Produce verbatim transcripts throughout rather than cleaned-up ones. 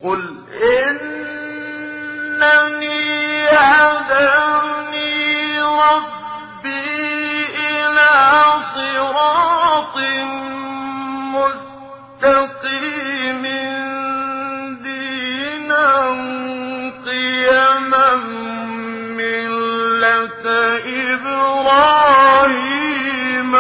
قل إنني هداني ربي إلى صراط مستقيم دينا قيما ملة إبراهيم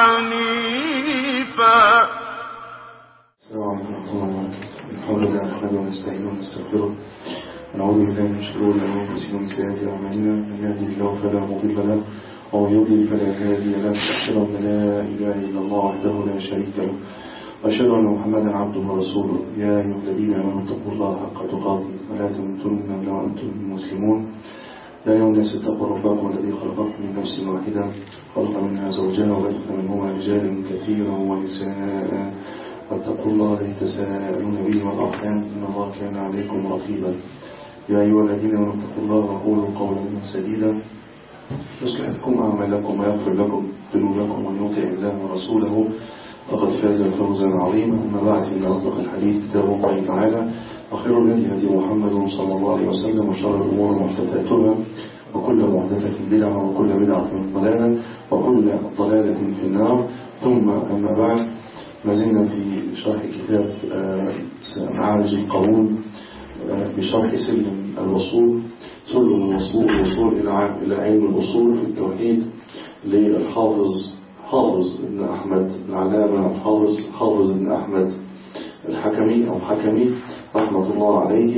حنيفا. السلام عليكم ورحمة الله وبركاته. الحمد لله نحمده ونستعينه ونستغفره ونعوذ بالله من شرور أنفسنا ومن سيئات أعمالنا، من يهده الله فلا مضل له ومن يضلل فلا هادي له، أشهد أن لا إله إلا الله وحده لا شريك له وأشهد أن محمدا عبده ورسوله. يا أيها الذين آمنوا اتقوا الله حق تقاته ولا تموتن إلا وأنتم مسلمون. يا أيها الناس اتقوا ربكم الذي خلقكم من نفس واحدة خلق منها زوجها وبث منهما رجالا كثيرا ونساء واتقوا الله الذي تساءلون به والأرحام إن الله كان عليكم رقيبا. يا أيها الذين آمنوا اتقوا الله وقولوا قولا سديدا يصلح لكم أعمالكم ويغفر لكم ذنوبكم ومن يطع الله ورسوله فقد فاز فوزا عظيما. أما بعد فإن أصدق الحديث كتاب الله تعالى وخير الهدي هدي محمد صلى الله عليه وسلم وشر الأمور محدثاتها وكل محدثة بدعة وكل بدعة ضلالة وكل ضلالة في النار. ثم أما بعد، ما زلنا في شرح كتاب معارج القبول بشرح سلم الوصول سلم الوصول الوصول إلى علم الوصول في التوحيد للحافظ حافظ ابن أحمد العلامة الحافظ حافظ ابن أحمد الحكمي أو حكمي رحمة الله عليه.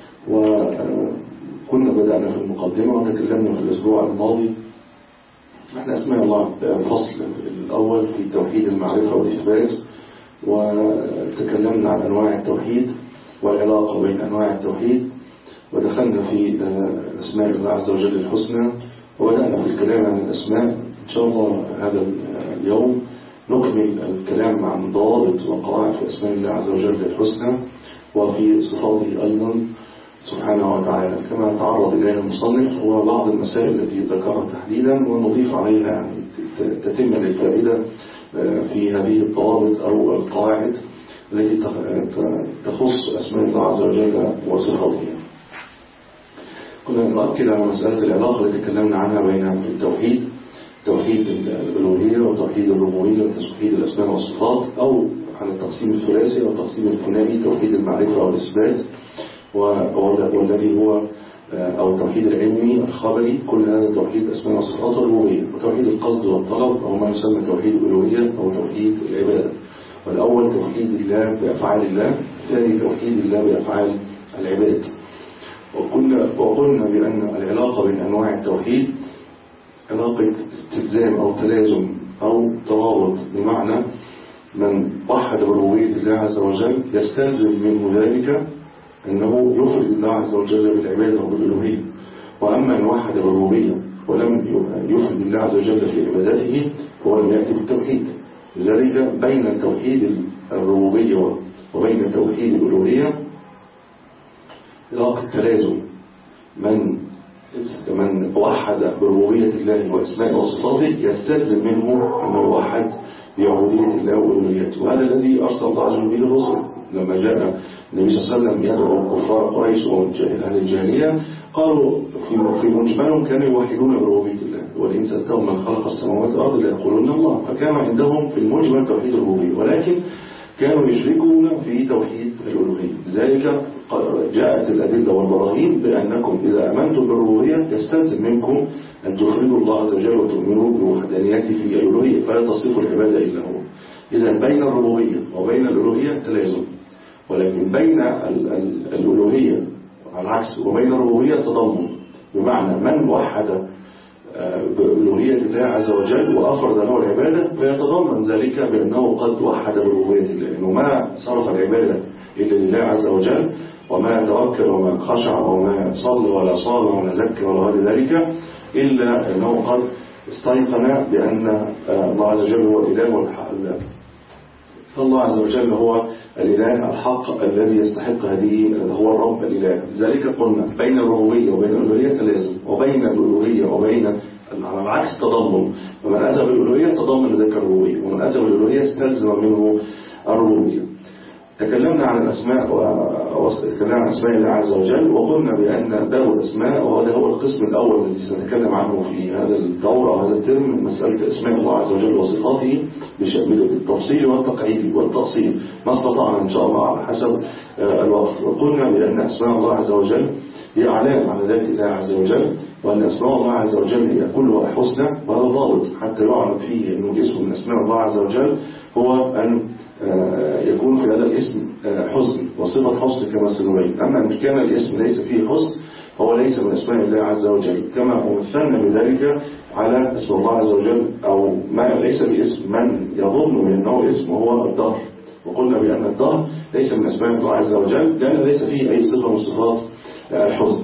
وكنا بدأنا في المقدمة وتكلمنا في الأسبوع الماضي احنا اسمع الله الفصل الأول في توحيد المعرفة والإثبات، وتكلمنا عن أنواع التوحيد والعلاقة بين أنواع التوحيد، ودخلنا في أسماء الله عز وجل الحسنى وبدأنا في الكلام عن الأسماء. إن شاء الله هذا اليوم نكمل الكلام عن ضوابط وقواعد في أسماء الله عز وجل الحسنى وفي صفاته أيضا سبحانه وتعالى، كما تعرض إليها المصنف وبعض المسائل التي ذكرها تحديدا، ونضيف عليها يعني تتم للفائدة في هذه الضوابط أو القواعد التي تخص أسماء الله عز وجل وصفاته. كنا نؤكد على مسألة العلاقة التي تكلمنا عنها بين التوحيد توحيد الألوهية وتوحيد الربوبية وتوحيد الأسماء والصفات، أو على التقسيم الثلاثي أو التقسيم الثنائي توحيد المعرفة والإثبات، والذي هو أو التوحيد العلمي الخبري. كل هذا توحيد أسماء والصفات والربوبية، وتوحيد القصد والطلب أو ما يسمى توحيد الألوهية أو توحيد العبادة. والأول توحيد الله بأفعال الله، الثاني توحيد الله بأفعال العباد. وقلنا وقلنا بأن العلاقة بين أنواع التوحيد علاقة استلزام أو تلازم أو ترابط، بمعنى من وحد ربوبية الله عز وجل يستلزم منه ذلك أنه يفرد الله عز وجل بالعبادة وبالألوهية. وأما من وحد الربوبية ولم يفرد الله عز وجل في عبادته فهو لم يأتي بالتوحيد. لذلك بين توحيد الربوبية وبين توحيد الألوهية علاقة تلازم. من من وحد بربوبية الله وأسماء وصفاته يستلزم منه أنه يوحد بعبودية الله وألوهيته، وهذا الذي أرسل الله عز وجل به الرسل. لما جاء النبي صلى الله عليه وسلم يدعو كفار قريش وأهل الجاهلية قالوا في مجملهم كانوا يوحدون بربوبية الله، وإن سألتهم من خلق السماوات والأرض ليقولون الله. فكان عندهم في المجمل توحيد الربوبية، ولكن كانوا يشركون في توحيد الألوهية. لذلك جاءت الأدلة والبراهين بأنكم إذا أمنتم بالربوبية يستلزم منكم أن تخرجوا الله عز وجل وتؤمنوا بوحدانيته في الألوهية، فلا تصرفوا العبادة إلا هو. إذا بين الربوبية وبين الألوهية تلازم، ولكن بين الألوهية على العكس وبين الربوبية تضمن، بمعنى من وحد بألوهية الله عز وجل وأفرد له العبادة فيتضمن ذلك بأنه قد وحد بربوبية الله، إنه ما صرف العبادة إلا لله عز وجل، وما توكل وما خشع وما صلى ولا صام ولا زكى ولا غير ذلك، إلا أنه قد استيقن بأن الله عز وجل هو الإله والحق. فالله عز وجل هو الإله الحق الذي يستحق هذه، هو الرب الإله. لذلك قلنا بين الربوبية وبين الألوهية تلازم، وبين الألوهية وبين على العكس تضمن. ومن أتى بالألوهية تضمن ذلك الربوبية، ومن أتى بالألوهية استلزم منه الربوبية. تكلمنا عن الأسماء وتكلمنا عن أسماء الله عز وجل، وقلنا بأن باب الأسماء وهذا هو القسم الأول الذي سنتكلم عنه في هذا الدورة وهذا الترم من مسألة أسماء الله عز وجل وصفاته بالتفصيل والتقعيد والتأصيل ما استطعنا إن شاء الله على حسب الوقت. وقلنا بأن أسماء الله عز وجل هي أعلام على ذات الله عز وجل، وأن أسماء الله عز وجل هي كلها حسنى، وهذا ضابط حتى يعرف فيه أنه اسم من أسماء الله عز وجل هو أن يكون في هذا الاسم حسن وصفة حسن كما سنبين. أما إن كان الاسم ليس فيه حسن هو ليس من أسماء الله عز وجل، كما مثلنا بذلك على اسم الله عز وجل أو ما ليس باسم من يظن بأنه اسم وهو الدهر، وقلنا بأن الدهر ليس من أسماء الله عز وجل لأن ليس فيه أي صفة من صفات الحسن.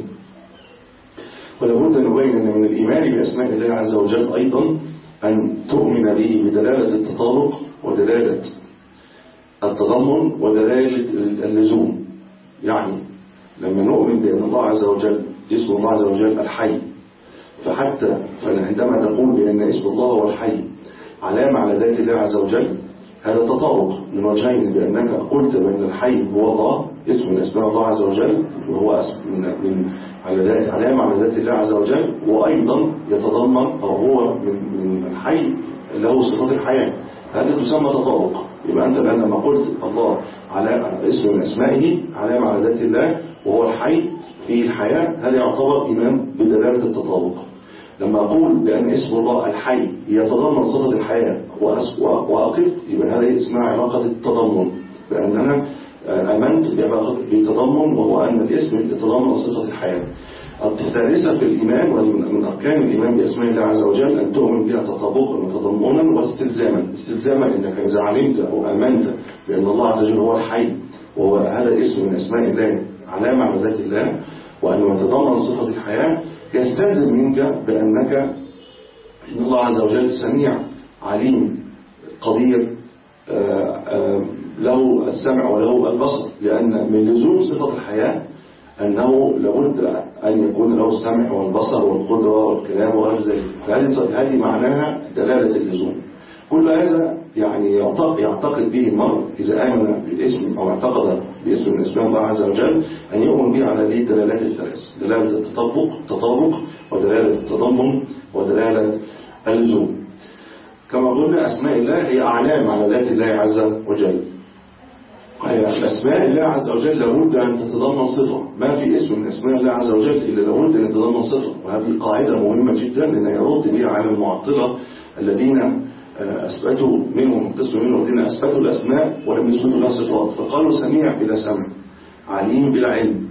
ولابد أن نبين أن من الإيمان بأسماء الله عز وجل أيضا أن تؤمن به بدلالة التطابق ودلالة التضمن ودلالة اللزوم. يعني لما نؤمن بأن الله عز وجل اسم الله عز وجل الحي، فحتى عندما تقول بأن اسم الله هو الحي علامة على ذات الله عز وجل، هذا تطابق من وجهين، بأنك قلت بأن الحي هو الله اسم من اسماء الله عز وجل وهو من من على ذات علامة على ذات الله عز وجل، وأيضا يتضمن أو هو من من الحي له صفات الحياة. هذا تسمى تطابق. يبقى أنت الآن لما قلت الله على اسم من أسمائه علامة على ذات الله وهو الحي في الحياة، هذا يعتبر إيمان بدلالة التطابق. لما أقول بأن اسم الله الحي يتضمن صفة الحياة وأقف، يبقى هذا اسمها علاقة التضمن، بأننا أمنت بتضمن وهو أن الاسم يتضمن صفة الحياة. الثالثة في الإيمان ومن أركان الإيمان بأسماء الله عز وجل أن تؤمن بها تطابقا وتضمنا واستلزاما. استلزاما إنك إذا علمت أو أمنت بأن الله عز وجل هو الحي وهو هذا الاسم من أسماء الله علامة على ذات الله وأنه يتضمن صفة الحياة، يستلزم منك بأنك إن الله عز وجل سميع عليم قدير له السمع وله البصر، لأن من لزوم صفة الحياة أنه لابد أن يكون له السمع والبصر والقدرة والكلام وغير ذلك. هذه معناها دلالة اللزوم. كل هذا يعني يعتقد به المرء إذا آمن بالاسم أو اعتقد باسم من اسماء الله عز وجل أن يؤمن به على هذه الدلالات الثلاث: دلالة التطابق التطابق ودلالة التضمن ودلالة اللزوم. كما قلنا أسماء الله هي أعلام على ذات الله عز وجل. أسماء الله عز وجل لابد أن تتضمن صفة، ما في اسم من أسماء الله عز وجل إلا لابد أن يتضمن صفة، وهذه قاعدة مهمة جدا لأن يرد بها على المعطلة الذين أثبتوا منهم قسم منهم الذين أثبتوا الأسماء ولم يثبتوا لها صفات، فقالوا سميع بلا سمع، عليم بلا علم،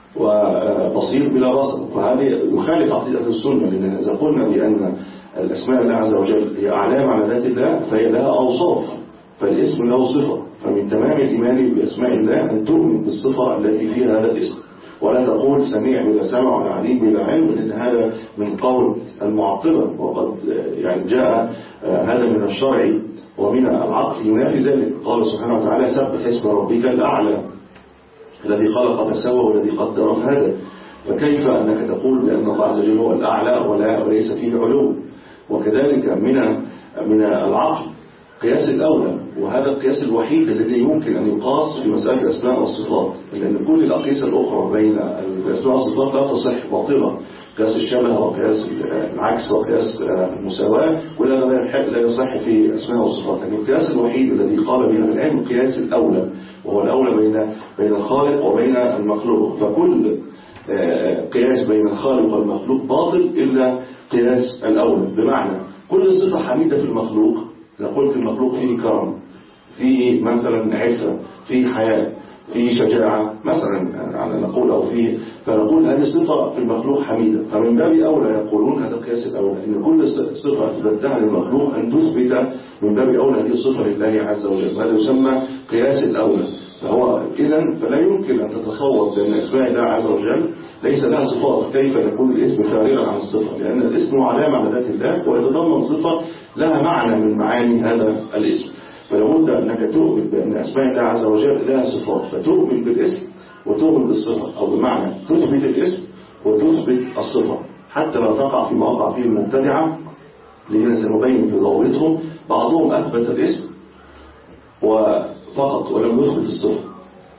وبصير بلا بصر. وهذا يخالف عقيدة السنة، لأن إذا قلنا بأن الأسماء الله عز وجل هي أعلام على ذات الله فهي لها أوصاف، فالاسم له صفة، فمن تمام الإيمان بأسماء الله أن تؤمن بالصفة التي فيها هذا الاسم، ولا تقول سميع بلا سمع ولا عليم بلا علم، لأن هذا من قول المعطلة، وقد يعني جاء هذا من الشرع ومن العقل ينافي ذلك. قال سبحانه وتعالى: سبح اسم ربك الأعلى الذي خلق فسوى والذي قدر فهدى. فكيف أنك تقول بأن الله عز وجل هو الأعلى ولا وليس فيه علو؟ وكذلك من من العقل قياس الأولى، وهذا القياس الوحيد الذي يمكن أن يقاس في مسألة الأسماء والصفات، لأن كل الأقيسة الأخرى بين الأسماء والصفات لا تصح، باطلة. قياس الشبه وقياس العكس وقياس المساواة كل هذا لا يصح في الأسماء والصفات. لكن القياس الوحيد الذي قال به العلم قياس الأولى، وهو الأولى بين بين الخالق وبين المخلوق. فكل قياس بين الخالق والمخلوق باطل إلا قياس الأولى. بمعنى كل صفة حميدة في المخلوق، إذا قلت المخلوق فيه كرم، فيه مثلا عفة، فيه حياة، فيه شجاعة مثلا على نقول، أو فيه، فنقول هذه صفة في المخلوق حميدة، فمن باب أولى يقولون هذا قياس الأولى، إن كل صفة أثبتها للمخلوق أن تثبت من باب أولى هذه الصفة لله عز وجل. هذا يسمى قياس الأولى. فهو إذن فلا يمكن أن تتصور بأن أسماء الله عز وجل ليس لها صفات. كيف يكون الاسم فارغا عن الصفة؟ لأن الاسم علامة على ذات الله ويتضمن صفة لها معنى من معاني هذا الاسم. فلابد أنك تؤمن بأن أسماء الله عز وجل لها صفات، فتؤمن بالاسم وتؤمن بالصفة، أو بمعنى تثبت الاسم وتثبت الصفة، حتى لا تقع فيما وقع فيه المبتدعة الذين سنبين في ضوابطهم. بعضهم أثبت الاسم وفقط ولم يثبت الصفة،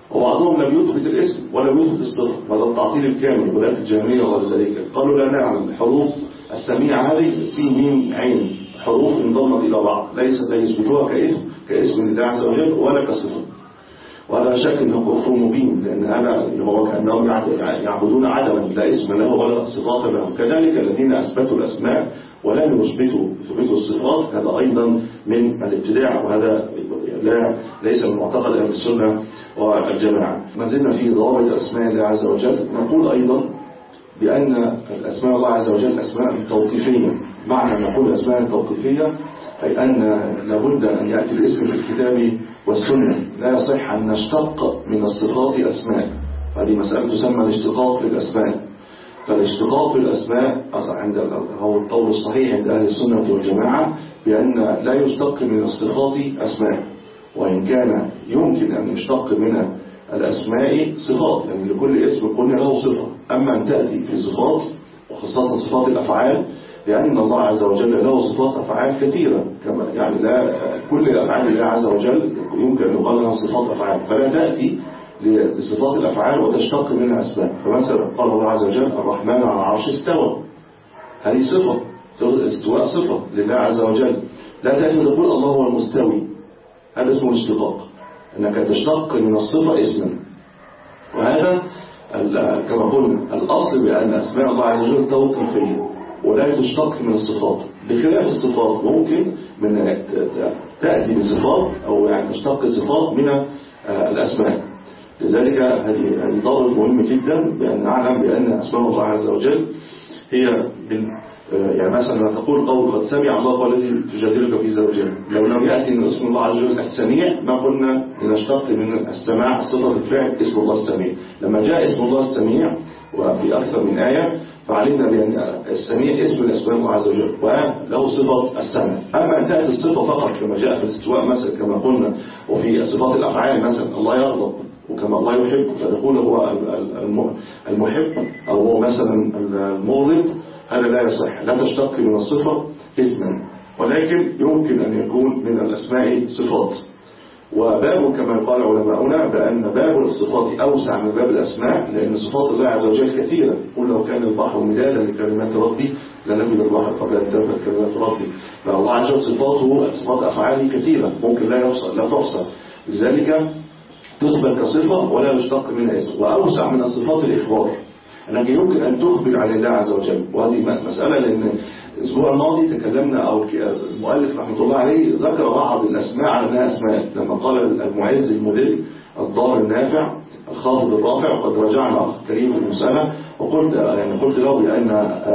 وبعضهم لم يثبت الاسم ولم يثبت الصفة، وهذا التعطيل الكامل ولاية الجهمية وغير ذلك. قالوا لا نعلم الحروف السميعة هذه سين ميم عين حروف انضمت إلى بعض، ليست لا يثبتوها كاسم كاسم لله عز وجل ولا كصفة، ولا شك أنه كفر مبين، لأن هذا هو كأنهم يعبدون عدما لا اسم له ولا صفات له. كذلك الذين أثبتوا الأسماء ولم يثبتوا يثبتوا الصفات، هذا أيضا من الابتداع، وهذا لا ليس من معتقد أهل السنة والجماعة. ما زلنا في ضوابط أسماء الله عز وجل. نقول أيضا بأن الأسماء الله عز وجل أسماء توقيفية. معنى أن نقول أسماء توقيفية أي أن لابد أن يأتي الاسم في الكتاب والسنة، لا يصح أن نشتق من الصفات أسماء. هذه مسألة تسمى الاشتقاق للأسماء. فالاشتقاق للأسماء عند هو القول الصحيح عند أهل السنة والجماعة بأن لا يشتق من الصفات أسماء، وإن كان يمكن أن يشتق من الأسماء صفات، يعني لكل اسم قلنا له صفة. أما أن تأتي في صفات وخاصة صفات الأفعال، لأن الله عز وجل له صفات أفعال كثيرة، كما يعني لا كل أفعال الله عز وجل يمكن أن يقال لها صفات أفعال، فلا تأتي لصفات الأفعال وتشتق منها أسماء. فمثلا قال الله عز وجل الرحمن على العرش استوى، هذه صفة، استواء صفة لله عز وجل. لا تأتي وتقول الله هو المستوي، هذا اسمه الاشتقاق، أنك تشتق من الصفة اسما. وهذا كما قلنا الأصل بأن أسماء الله عز وجل توقيفية ولا تشتق من الصفات، بخلاف الصفات ممكن من تأتي بصفات أو يعني تشتق صفات من الأسماء. لذلك هذه ضابط مهم جدا بأن نعلم بأن أسماء الله عز وجل هي من يعني مثلا تقول قول قد سمع الله الذي تجادلك في زوجها، لو لم يأتي من اسم الله عز وجل السميع ما قلنا لنشتق من السماع صفة الفعل اسم الله السميع. لما جاء اسم الله السميع وفي أكثر من آية فعلمنا بأن السميع اسم من اسماء الله عز وجل وله صفة السمع. أما أن تأتي الصفة فقط كما جاء في الاستواء مثلا كما قلنا، وفي صفات الأفعال مثلا الله يغضب وكما الله يحب فتقول هو المحب أو هو مثلا المغضب، هذا لا يصح، لا تشتق من الصفة اسما، ولكن يمكن أن يكون من الأسماء صفات. وباب كما قال علماؤنا بأن باب الصفات أوسع من باب الأسماء، لأن صفات الله عز وجل كثيرة. قل لو كان البحر مدادا لكلمات ربي لنفد البحر قبل أن تنفد كلمات ربي. فالله عز وجل صفاته صفات أفعاله كثيرة ممكن لا يحصى لا تحصى، لذلك تثبت كصفة ولا يشتق منها اسم. وأوسع من الصفات الإخبار، أنك يمكن أن تخبر عن الله عز وجل، وهذه مسألة لأن الأسبوع الماضي تكلمنا أو المؤلف رحمة الله عليه ذكر بعض الأسماء على أنها أسماء، لما قال المعز المذل الضار النافع الخافض الرافع. وقد رجعنا أخ كريم في المسألة وقلت يعني قلت له بأن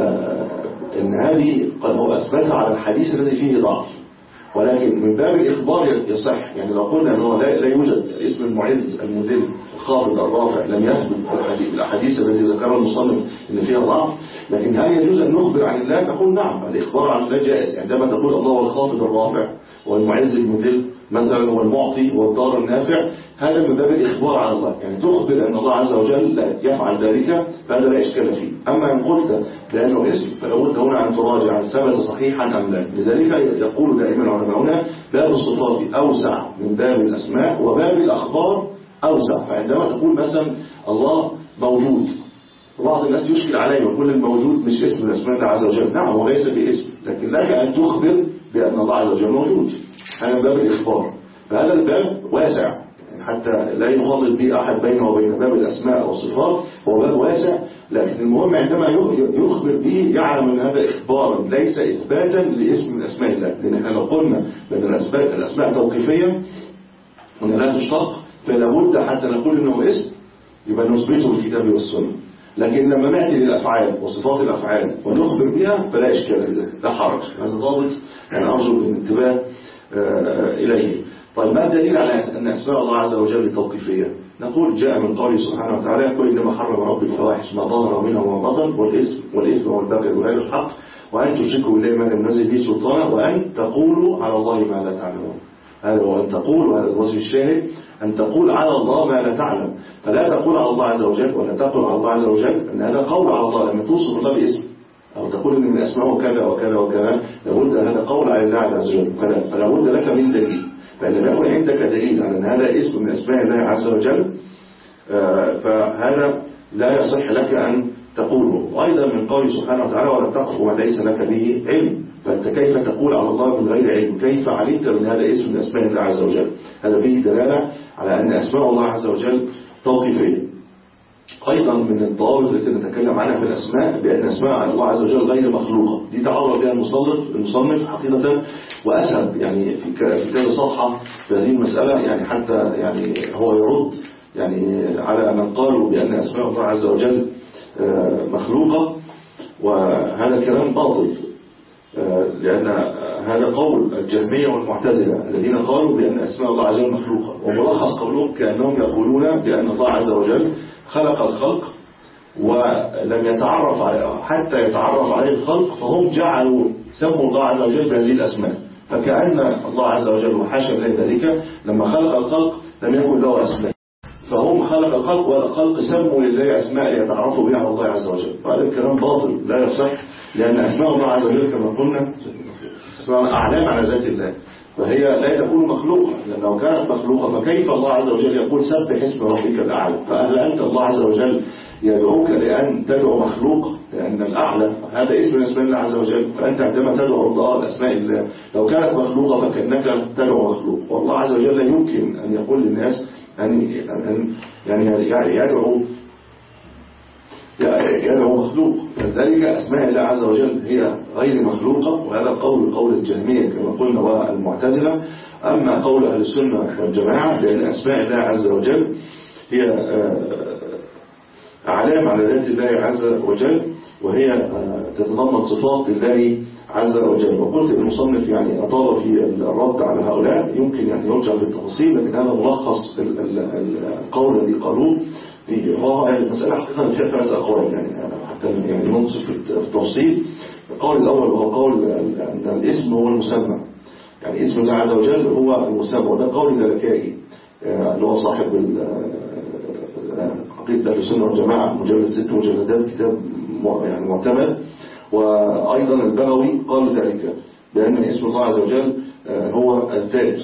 أن هذه قد هو أثبتها على الحديث الذي فيه ضعف، ولكن من باب الإخبار يصح. يعني لو قلنا أنه لا, لا يوجد اسم المعز المذل الخافض الرافع لم يثبت الأحاديث التي ذكرها المصنف إن فيها ضعف، لكن هل يجوز أن نخبر عن الله؟ نقول نعم، الإخبار عن الله جائز. عندما تقول الله هو الخافض الرافع والمعز المذل مثلا هو المعطي والضار النافع، هذا من باب الإخبار عن الله، يعني تخبر أن الله عز وجل لا يفعل ذلك، فهذا لا إشكال فيه. أما إن قلت لأنه اسم فلابد هنا أن تراجع ثبت صحيحا أم لا. لذلك يقول دائما علماؤنا باب الصفات أوسع من باب الأسماء وباب الأخبار أوسع. فعندما تقول مثلا الله موجود، بعض الناس يشكل عليه ويقول الموجود مش اسم من اسماء الله عز وجل. نعم وليس باسم، لكن لك أن تخبر بأن الله عز وجل موجود، هذا باب الإخبار. فهذا الباب واسع حتى لا يخلط به أحد بينه وبين باب الأسماء والصفات، هو باب واسع، لكن المهم عندما يخبر به يعلم أن هذا إخبارا ليس إثباتا لاسم من أسماء الله. لأن احنا لو قلنا بأن الأسماء, الأسماء توقيفية وأن لا تشتق فلا بد حتى نقول أنه اسم يبقى نثبته بالكتاب والسنة. لكن لما نأتي للأفعال وصفات الأفعال ونخبر بها فلا إشكال، لا حرج. هذا ضابط يعني أرجو الانتباه إليه. طيب ما الدليل على أن أسماء الله عز وجل توقيفية؟ نقول جاء من قوله سبحانه وتعالى يقول إنما حرم ربي الفواحش ما ظهر منها وما بطن والإثم والإثم والبغي بغير الحق وأن تشركوا بالله ما لم ينزل به سلطانا وأن تقولوا على الله ما لا تعلمون. هذا هو أن تقول، وهذا الوجه الشاهد، أن تقول على الله ما لا تعلم. فلا تقول على الله عز وجل ولا تقول على الله عز وجل أن هذا قول على الله لما توصف الله باسم أو تقول إن من أسماءه كذا وكذا وكذا، لابد أن هذا قول على الله عز وجل، فلا بد لك من دليل. فإن لم يكن عندك دليل على أن هذا اسم من أسماء الله عز وجل فهذا لا يصح لك أن تقوله. وأيضا من قوله سبحانه وتعالى ولا تقف ما ليس لك به علم، فأنت كيف تقول على الله من غير علم؟ كيف علمت من هذا اسم من أسماء الله عز وجل؟ هذا فيه دلالة على أن أسماء الله عز وجل توقيفية. أيضا من الضوابط التي نتكلم عنها في الأسماء بأن أسماء الله عز وجل غير مخلوقة. دي تعرض بها المصنف المصنف حقيقة، وأسهل يعني في كتاب صفحة في هذه المسألة، يعني حتى يعني هو يرد يعني على من قالوا بأن أسماء الله عز وجل مخلوقة، وهذا كلام باطل، لأن هذا قول الجهمية والمعتزلة الذين قالوا بأن أسماء الله عز وجل مخلوقة. وملخص قولهم كأنهم يقولون بأن الله عز وجل خلق الخلق ولم يتعرف عليه حتى يتعرف عليه الخلق، فهم جعلوا سموا الله عز وجل بهذه الأسماء، فكأن الله عز وجل وحاشا له ذلك لما خلق الخلق لم يكن له أسماء، فهم خلق الخلق والخلق سموا لله أسماء يتعرفوا بها على الله عز وجل. فهذا الكلام باطل لا يصح، لأن أسماء الله عز وجل كما قلنا أسماء أعلام على ذات الله، فهي لا تكون مخلوقة، لأن لو كانت مخلوقة فكيف الله عز وجل يقول سبح اسم ربك الأعلى؟ فهل أنت الله عز وجل يدعوك لأن تدعو مخلوق؟ لأن الأعلى هذا اسم من اسماء الله عز وجل، فأنت عندما تدعو الله الأسماء الله لو كانت مخلوقة فكأنك تدعو مخلوق، والله عز وجل لا يمكن أن يقول للناس أن يعني يدعو يدعو مخلوق. فذلك أسماء الله عز وجل هي غير مخلوقة، وهذا قول قول الجهمية كما قلنا والمعتزلة. أما قول أهل السنة والجماعة بأن أسماء الله عز وجل هي أعلام على ذات الله عز وجل، وهي تتضمن صفات الله عز وجل. وقلت المصنف يعني أطال في الرد على هؤلاء، يمكن يعني يرجع بالتفاصيل، لكن هذا ملخص القول الذي قالوه في هو المسألة حقيقة فيها ثلاث أقوال، يعني حتى يعني ننصف في التفصيل. القول الأول وهو قول أن الاسم هو المسمى، يعني اسم الله عز وجل هو المسمى، وده قول الملكائي اللي هو صاحب عقيدة أهل السنة والجماعة، مجلد ست مجلدات، كتاب يعني معتمد. وأيضا البغوي قال ذلك بأن اسم الله عز وجل هو الذات.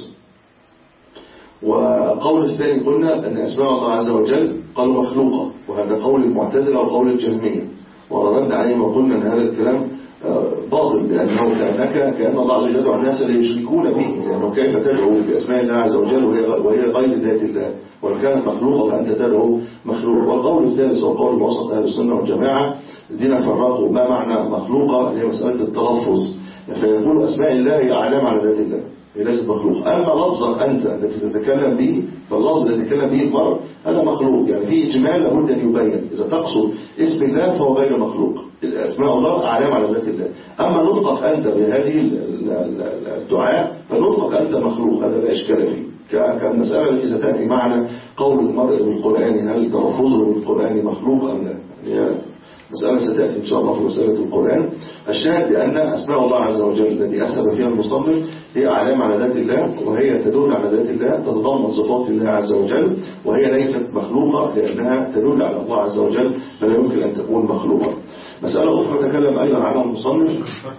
وقول الثاني قلنا أن أسماء الله عز وجل قالوا مخلوقة، وهذا قول المعتزلة وقول الجهمية، وردنا عليهم وقلنا أن هذا الكلام باطل، لأنه كأنك كأن الله عز وجل يدعو الناس لا يشركون به، لأنه كيف تدعو بأسماء الله عز وجل وهي غير ذات الله؟ ولو كانت مخلوقة فأنت تدعو مخلوق. والقول الثالث هو قول وسط أهل السنة والجماعة الذين فرقوا ما معنى مخلوقة، هي مسألة التلفظ، فيقول أسماء الله هي أعلام على ذات الله، هي ليست مخلوق. أما لفظا أنت التي تتكلم به، فاللفظ الذي تتكلم به المرء هذا مخلوق، يعني في إجمال لابد أن يبين. إذا تقصد اسم الله فهو غير مخلوق، الأسماء الله أعلام على ذات الله. أما نطقك أنت بهذه الدعاء فنطقك أنت مخلوق، هذا لا إشكال فيه. كالمسألة التي ستأتي معنا قول المرء بالقرآن هل تلفظه بالقرآن مخلوق أم لا، هي مسألة ستأتي إن شاء الله في مسألة القرآن. الشاهد بأن أسماء الله عز وجل الذي أسهب فيها المصنف هي أعلام على ذات الله، وهي تدل على ذات الله، تتضمن صفات الله عز وجل، وهي ليست مخلوقة لأنها تدل على الله عز وجل، فلا يمكن أن تكون مخلوقة. مسألة أخرى تكلم أيضا عنها المصنف،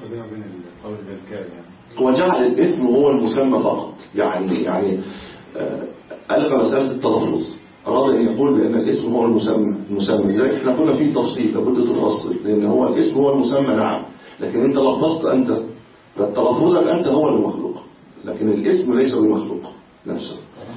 وجعل الاسم هو المسمى فقط، يعني يعني ألغى مسألة التلفظ، أراد أن يقول بأن الاسم هو المسمى المسمى لذلك احنا قلنا فيه تفصيل لابد تفصل، لأن هو الاسم هو المسمى نعم، لكن أنت لفظت أنت، فتلفظك أنت هو المخلوق، لكن الاسم ليس بمخلوق نفسه.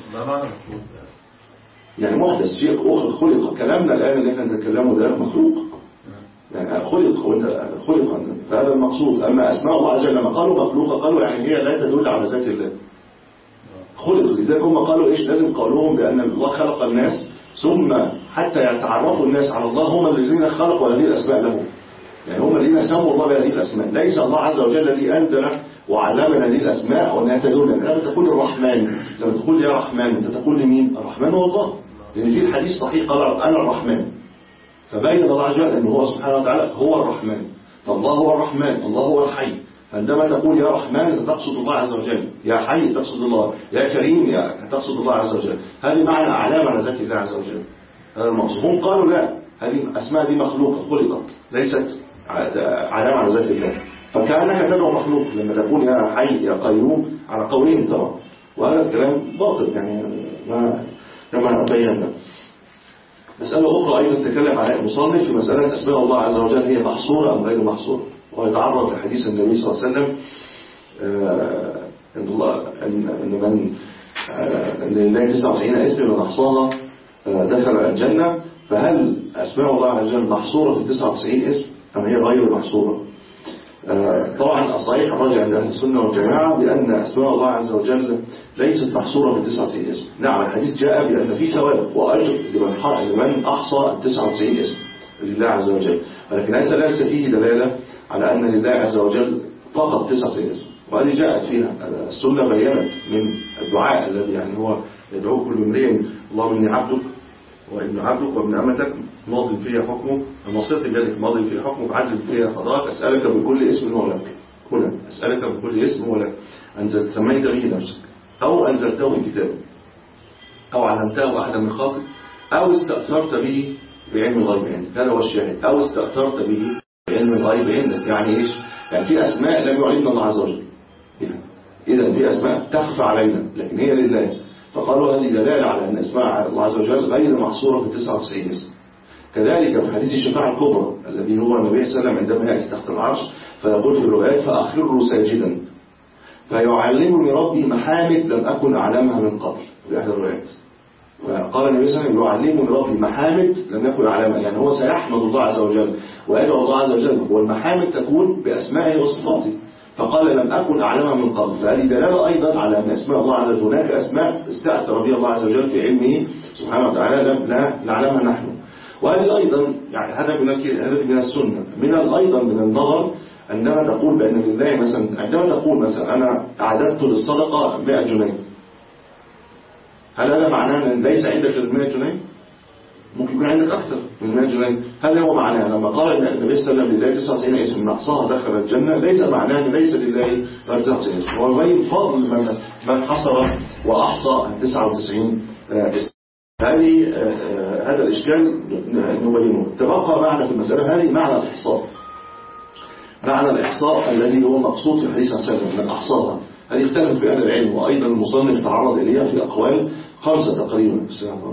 يعني محدث شيء خلق، كلامنا الآن اللي احنا نتكلمه ده مخلوق، يعني خلق وانت خلق، فهذا المقصود. أما أسماء الله عز وجل لما قالوا مخلوقة قالوا يعني هي لا تدل على ذات الله، خلق. لذلك هم قالوا إيش؟ لازم قالوهم بأن الله خلق الناس ثم حتى يتعرفوا الناس على الله هم الذين خلقوا هذه الأسماء لهم، يعني هم الذين سموا الله بهذه الأسماء، ليس الله عز وجل الذي أنزل وعلمنا هذه الأسماء وأنها تدل. لما تقول الرحمن، لما تقول يا رحمن أنت تقول لمين؟ الرحمن هو الله، لأن في الحديث صحيح قال أنا الرحمن، فبين الله عز وجل أنه هو سبحانه وتعالى هو الرحمن، فالله هو الرحمن، الله هو الحي. عندما تقول يا رحمن تقصد الله عز وجل، يا حي تقصد الله، يا كريم تقصد الله عز وجل، هذه معنى أعلام على ذات الله عز وجل، هذا المقصود. هم قالوا لا، هذه الأسماء دي مخلوقة خلقت، ليست أعلام على ذات الله، فكأنك تدعو مخلوق لما تقول يا حي يا قيوم على قولهم طبعا، وهذا الكلام باطل يعني ما كما بينا. مسألة أخرى أيضا تكلم عليها المصنف في مسألة أسماء الله عز وجل هي محصورة أم غير محصورة، ويتعرض لحديث النبي صلى الله عليه وسلم آه إن الله إن من آه لله تسعة وتسعين اسم من أحصاها آه دخل الجنة. فهل أسماء الله عز وجل محصورة في تسعة وتسعين اسم أم هي غير محصورة؟ آه طبعا الصحيح الراجع عند أهل السنة والجماعة بأن أسماء الله عز وجل ليست محصورة في تسعة وتسعين اسم. نعم الحديث جاء بأن في ثواب وأجر لمن لمن أحصى تسعة وتسعين اسم لله عز وجل، ولكن هذا ليس فيه دلالة على أن لله عز وجل فقط تسعة وتسعين اسم، وهذه جاءت فيها السنة بيّنت من الدعاء الذي يعني هو يدعو كل امرئ اللهم إني عبدك وابن عبدك وابن أمتك ماض فيها حكمه النصيحة بيدك ماض فيها حكمه بعدل فيها قضاءك أسألك بكل اسم هو لك. هنا أسألك بكل اسم هو لك أنزل سميت به نفسك أو أنزلته في كتابك أو علمته أحدا من خلقك أو استأثرت به بعلم الغيب عندك. هذا هو الشاهد، أو استأثرت به بعلم الغيب عندك. يعني إيش؟ يعني في أسماء لم يعلمنا الله عز وجل، إذا في أسماء تخفى علينا لكن هي لله، فقالوا هذه دلالة على أن أسماء الله عز وجل غير محصورة في تسعة وتسعين اسم. كذلك في حديث الشفاعة الكبرى الذي هو النبي صلى الله عليه وسلم عندما يأتي تحت العرش فيقول في الروايات فأخر ساجدا فيعلمني ربي محامد لم أكن أعلمها من قبل في أحد الروايات. وقال النبي صلى الله عليه وسلم يعلمني ربي محامد لم يكن أعلمها، يعني هو سيحمد الله عز وجل ويدعو الله عز وجل، والمحامد تكون بأسمائه وصفاته، فقال لم أكن أعلمها من قبل. فهذه دلالة أيضا على أن أسماء الله عز وجل هناك أسماء استأثر بها الله عز وجل في علمه سبحانه وتعالى لم لا نعلمها نحن. وهذا أيضا يعني هذا من هذا من السنة. من أيضا من النظر عندما نقول بأن لله مثلا، عندما تقول مثلا أنا أعددت للصدقة مئة جنيه، هل هذا معناه أن ليس عندك غير مئة جنيه؟ ممكن يكون عندك أكثر من مئة جنيه. هل هو معناه لما قال النبي صلى الله عليه وسلم لله تسعة وتسعين اسم من أحصاها دخل الجنة ليس معناه أن ليس لله غير تسعة وتسعين اسم، هو غير فضل من من حصر وأحصى تسعة وتسعين اسم. هذه هذا الإشكال نبينه. تبقى معنا في المسألة هذه معنى الإحصاء، معنى الإحصاء الذي هو مقصود في الحديث عن سلم من أحصاها. هذه اختلف في أهل العلم، وأيضا المصنف تعرض إليها في أقوال خمسة تقريبا.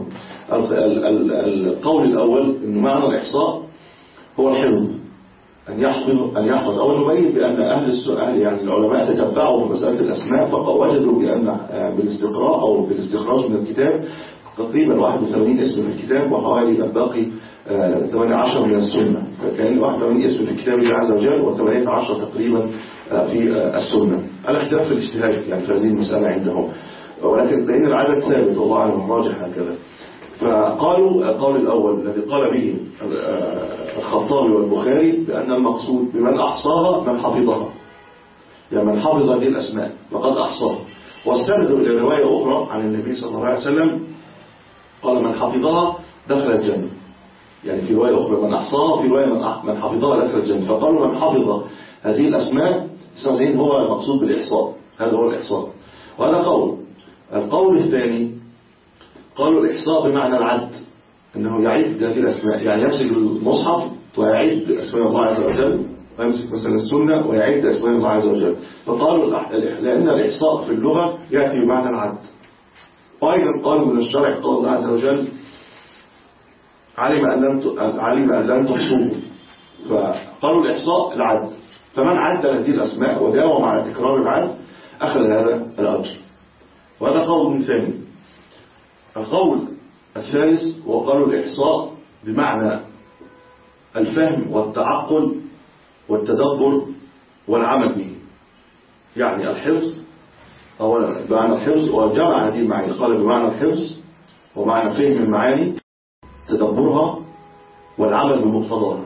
القول الأول أن معنى الإحصاء هو الحفظ، أن يحفظ أن يحفظ أو نبين بأن أهل السؤال يعني العلماء تتبعوا في مسألة الأسماء فوجدوا بأن بالاستقراء أو بالاستخراج من الكتاب تقريبا واحد وثمانين اسم في الكتاب وحوالي الباقي ثمانية عشر من السنة، فكان واحد وثمانين اسم في الكتاب الله عز وجل وثمانية عشر تقريبا في السنة، على اختلاف في الاجتهاد يعني في هذه المسألة عندهم، ولكن لأن العدد ثابت والله أعلم الراجح هكذا. فقالوا القول الأول الذي قال به الخطابي والبخاري بأن المقصود بمن أحصاها من حفظها، يعني من حفظ هذه الأسماء فقد أحصاها. واستندوا إلى رواية أخرى عن النبي صلى الله عليه وسلم قال من حفظها دخل الجنة، يعني في رواية أخرى من أحصاها، في رواية من حفظها دخل الجنة. فقالوا من حفظ هذه الأسماء تسعة وتسعين هو المقصود بالإحصاء، هذا هو الإحصاء. وهذا قول. القول الثاني قالوا الإحصاء بمعنى العد، أنه يعد هذه الأسماء، يعني يمسك المصحف ويعد أسماء الله عز وجل، ويمسك مثلا السنة ويعد أسماء الله عز وجل. فقالوا لأن الإحصاء في اللغة يأتي بمعنى العد. وأيضا قالوا من الشرع قال الله عز وجل علم أن لم علم أن لم تحصوه، فقالوا الإحصاء العد، فمن عد هذه الأسماء وداوم على تكرار العد أخذ هذا الأجر. وهذا قول ثاني. القول الثالث وقالوا الإحصاء بمعنى الفهم والتعقل والتدبر والعمل به، يعني الحفظ أولا بمعنى الحفظ، وجمع هذه المعاني قال بمعنى الحفظ ومعنى فهم المعاني تدبرها والعمل بمقتضاها.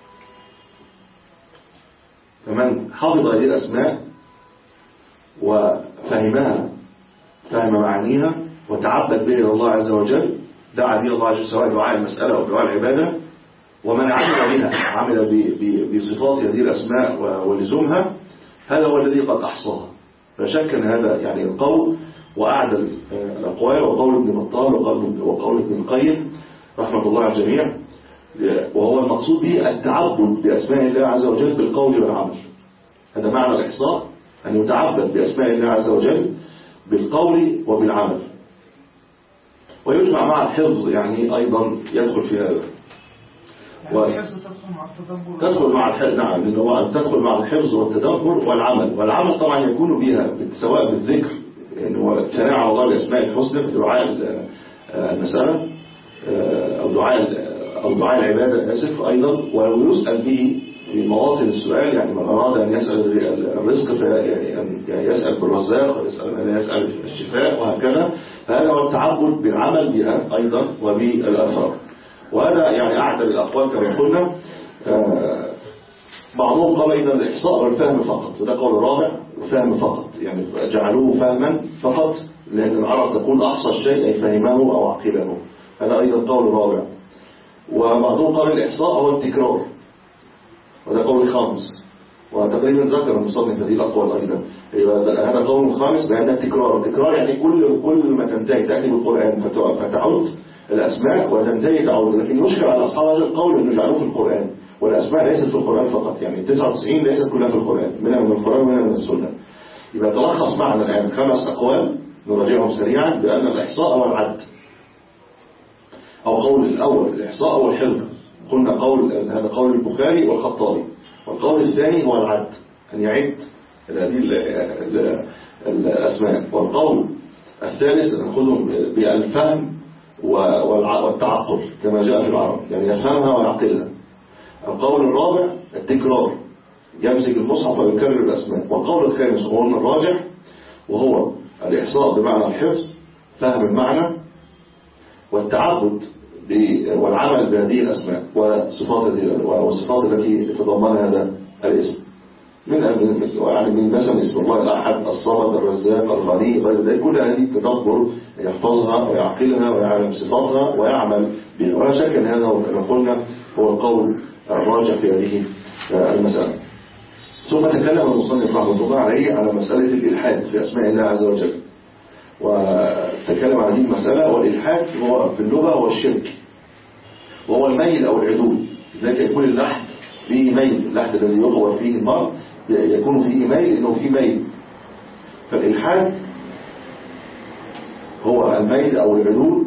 فمن حفظ هذه الأسماء وفهمها فهم معانيها وتعبد به الله عز وجل دعا به الله عز وجل سواء دعاء المسألة أو دعاء العبادة، ومن عمل بها عمل بصفات هذه الأسماء ولزومها هذا هو الذي قد أحصاها. فشك أن هذا يعني القول وأعدل الأقوال، وقول ابن بطال وقول ابن القيم رحمة الله على الجميع، وهو المقصود به التعبد بأسماء الله عز وجل بالقول والعمل. هذا معنى الإحصاء، أن يتعبد بأسماء الله عز وجل بالقول وبالعمل. ويجمع مع الحفظ يعني أيضا يدخل في هذا. و... تدخل مع التدبر تدخل مع الحفظ، نعم، لأنه تدخل مع الحفظ والتدبر والعمل. والعمل طبعا يكون بها سواء بالذكر يعني والثناء على الله بأسماء الحسنى في دعاء المسألة أو دعاء أو دعاء العبادة آسف أيضا، ولو يسأل به في مواطن السؤال، يعني من أراد أن يسأل الرزق يعني يسأل بالرزاق ويسأل أن يسأل الشفاء وهكذا. فهذا هو التعبد بالعمل بها أيضا وبالأثار. وهذا يعني أعتى بالأقوال كما قلنا. بعضهم قال إن الإحصاء والفهم فقط، وده قول رابع، وفهم فقط، يعني جعلوه فهما فقط، لأن العرب تقول أحصى الشيء أي فهمه أو عقله. هذا أيضا قول رابع. وبعضهم قال الإحصاء هو التكرار، وده قول خامس، وتقريبا ذكر المصنف هذه الأقوال أيضا. هذا قول خامس بأن التكرار، التكرار يعني كل كل ما تنتهي تأتي بالقرآن فتعود الأسماء وتنتهي تعود. لكن يشكل على أصحاب هذا القول أنه جعلوه في القرآن، والأسماء ليست في القرآن فقط، يعني تسعة وتسعين ليست كلها في القرآن، منها من القرآن ومنها من السنة. يبقى تلخص معنا الآن خمس أقوال نراجعهم سريعا، بأن الإحصاء هو العد، أو قول الأول الإحصاء هو الحفظ، قلنا قول هذا قول البخاري والخطابي. والقول الثاني هو العد، أن يعد هذه الأسماء. والقول الثالث نأخذهم بالفهم والتعقل كما جاء في العرب، يعني يفهمها ويعقلها. القول الرابع التكرار، يمسك المصحف ويكرر الأسماء. والقول الخامس هو الراجح، وهو الإحصاء بمعنى الحفظ، فهم المعنى والتعبد والعمل بهذه الأسماء والصفات والصفات التي تتضمنها هذا الاسم، من يعني من مثلا اسم الله الأحد، الصمد، الرزاق، الغني، غير ذلك. كل هذه تدبر يحفظها ويعقلها ويعلم صفاتها ويعمل بها. ولا شك أن هذا كما قلنا هو القول الراجح في هذه المسألة. ثم تكلم المصنف رحمه الله عليه على مسألة الإلحاد في أسماء الله عز وجل، وتكلم عن هذه المسألة. والإلحاد هو في اللغة هو الشرك، وهو الميل أو العدول. لذلك يكون اللحد فيه ميل، اللحد الذي يقوى فيه المرء يكون فيه ميل، إنه فيه ميل. فالإلحاد هو الميل أو العدول،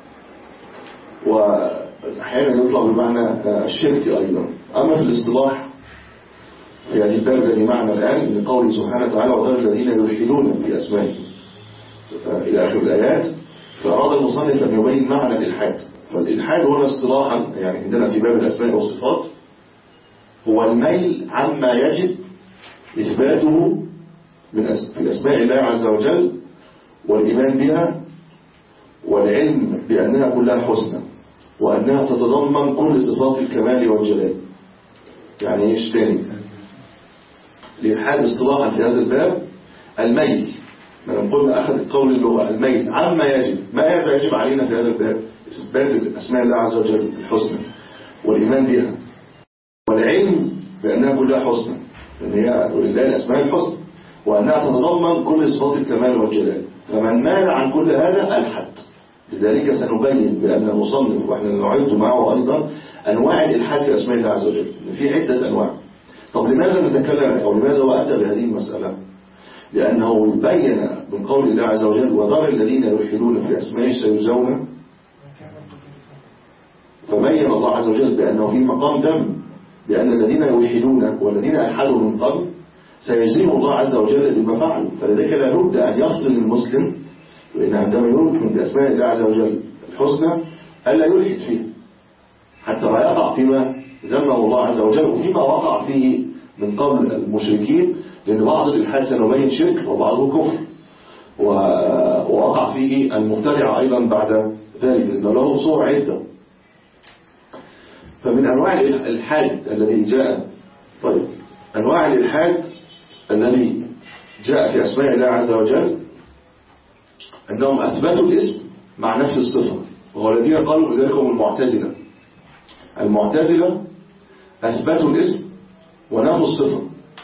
وأحيانا يطلق بمعنى الشرك أيضا. أما في الاصطلاح في هذه الباب الذي معنا الآن من قوله سبحانه وتعالى وترى الذين يلحدون في أسمائه إلى آخر الآيات، فأراد المصنف أن يبين معنى الإلحاد. فالإلحاد هو اصطلاحا يعني عندنا في باب الأسماء والصفات هو الميل عما يجب إثباته من في أسماء الله عز وجل، والإيمان بها، والعلم بأنها كلها حسنى، وأنها تتضمن كل صفات الكمال والجلال. يعني إيش تاني؟ الإلحاد اصطلاحا في هذا الباب الميل، ما قلنا أخذ قول اللغة الميل عما يجب. ما يجب علينا في هذا الباب؟ إثبات أسماء الله عز وجل الحسنى، والإيمان بها، والعلم بأنها كلها حسنى، لأن هي ولله الأسماء الحسنى، وأنها تتضمن كل صفات الكمال والجلال. فمن مال عن كل هذا ألحد. لذلك سنبين بأن المصنف وإحنا نعد معه أيضا أنواع الإلحاد في أسماء الله عز وجل، في عدة أنواع. طب لماذا نتكلم أو لماذا هو أتى بهذه المسألة؟ لأنه بين من قول الله عز وجل وذر الذين يلحدون في أسمائه سيجزون. فبين الله عز وجل بأنه في مقام ذم، بأن الذين يلحدون والذين ألحدوا من قبل سيجزيهم الله عز وجل بما فعلوا. فلذلك لا بد أن يفضل المسلم، وإن عندما يؤمن بأسماء الله عز وجل الحسنى ألا يلحد فيه، حتى لا يقع فيما ذمه الله عز وجل وفيما وقع فيه من قبل المشركين. لأن بعض الإلحاد سنبين شرك وبعضه كفر، ووقع فيه المبتدع أيضا بعد ذلك، لأنه له صور عدة. فمن أنواع الإلحاد الذي جاء طيب أنواع الإلحاد الذي جاء في أسماء الله عز وجل أنهم أثبتوا الاسم مع نفس الصفة، وهو الذين قالوا بذلك هم المعتزلة. المعتزلة أثبتوا الاسم ونفوا الصفة،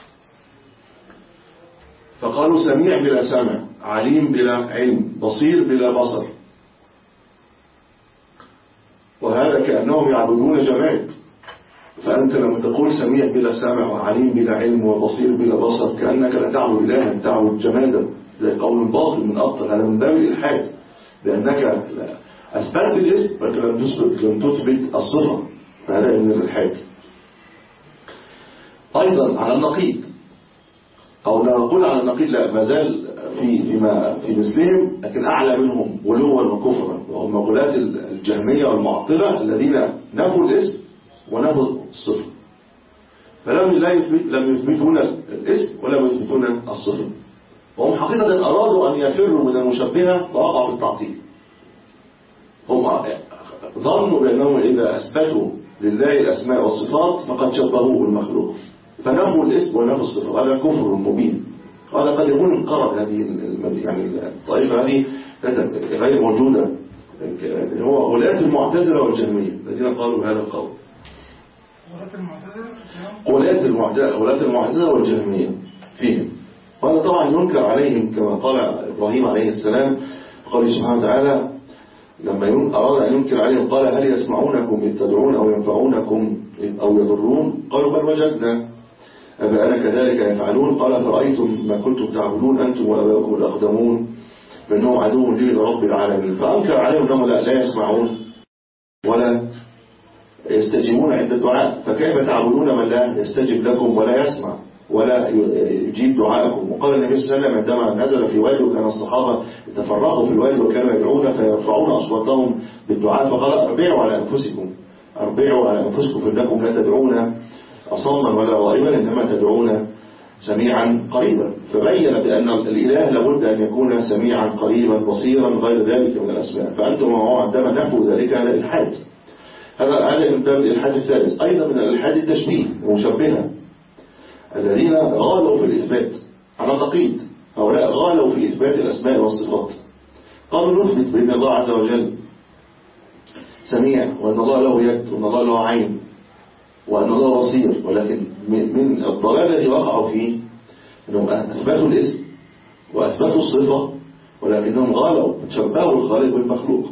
فقالوا سميع بلا سمع، عليم بلا علم، بصير بلا بصر. وهذا كأنهم يعبدون جماد. فأنت لما تقول سميع بلا سمع وعليم بلا علم وبصير بلا بصر كأنك لا تعبد إلها، تعبد جمادا. ده قول باطل من أبطل، هذا من باب الإلحاد، لأنك أثبت الاسم ولكن لم تثبت لم تثبت الصفة، فهذا من الإلحاد. أيضا على النقيض، أو لا نقول على النقيض، لا، ما زال في فيما في مثلهم لكن أعلى منهم غلوا وكفرا، وهم غلاة الجهمية والمعطلة الذين نفوا الاسم ونفوا الصفة، فلم لا يثبت لم يثبتون الاسم ولم يثبتون الصفة، وهم حقيقة أرادوا أن يفروا من المشبهة فوقعوا في التعطيل. هم ظنوا بأنهم إذا أثبتوا لله الأسماء والصفات فقد شبهوه بالمخلوق، فنفوا الاسم ونفوا الصفة، هذا كفر مبين. وهذا قد يكون انقرض هذه يعني الطائفة هذه غير موجودة، هو غلاة المعتزلة والجهمية الذين قالوا بهذا القول. غلاة المعتزلة غلاة المعتزلة والجهمية فيهم، وهذا طبعا ينكر عليهم كما قال إبراهيم عليه السلام قال سبحانه وتعالى لما أراد أن ينكر عليهم قال هل يسمعونكم إذ تدعون أو ينفعونكم أو يضرون؟ قالوا بل وجدنا أباءنا كذلك يفعلون. قال فرأيتم ما كنتم تعبدون أنتم وآباؤكم الأقدمون فإنهم عدو لي لرب العالمين. فأنكر عليهم أنهم لا, لا يسمعون ولا يستجيبون عند الدعاء، فكيف تعبدون من لا يستجيب لكم ولا يسمع ولا يجيب دعاءكم؟ وقال النبي صلى الله عليه وسلم عندما نزل في وادي وكان الصحابة يتفرقوا في الوادي وكانوا يدعون فيرفعون أصواتهم بالدعاء فقال أربعوا على أنفسكم أربعوا على أنفسكم فإنكم لا تدعون أصما ولا غائبا إنما تدعون سميعا قريبا. فبين بأن الإله لابد أن يكون سميعا قريبا بصيرا غير ذلك من الأسماء، فأنتم وهو عندما نفوا ذلك على الإلحاد. هذا هذا من باب الإلحاد الثالث. أيضا من الإلحاد التشبيه ومشبهة الذين غالوا في الإثبات على النقيض، هؤلاء غالوا في إثبات الأسماء والصفات. قالوا نثبت بأن الله عز وجل سميع وأن الله له يد وأن الله له عين وأن الله بصير، ولكن من الضلال الذي وقعوا فيه أنهم أثبتوا الاسم وأثبتوا الصفة ولكنهم غالوا تشبهوا الخالق بالمخلوق.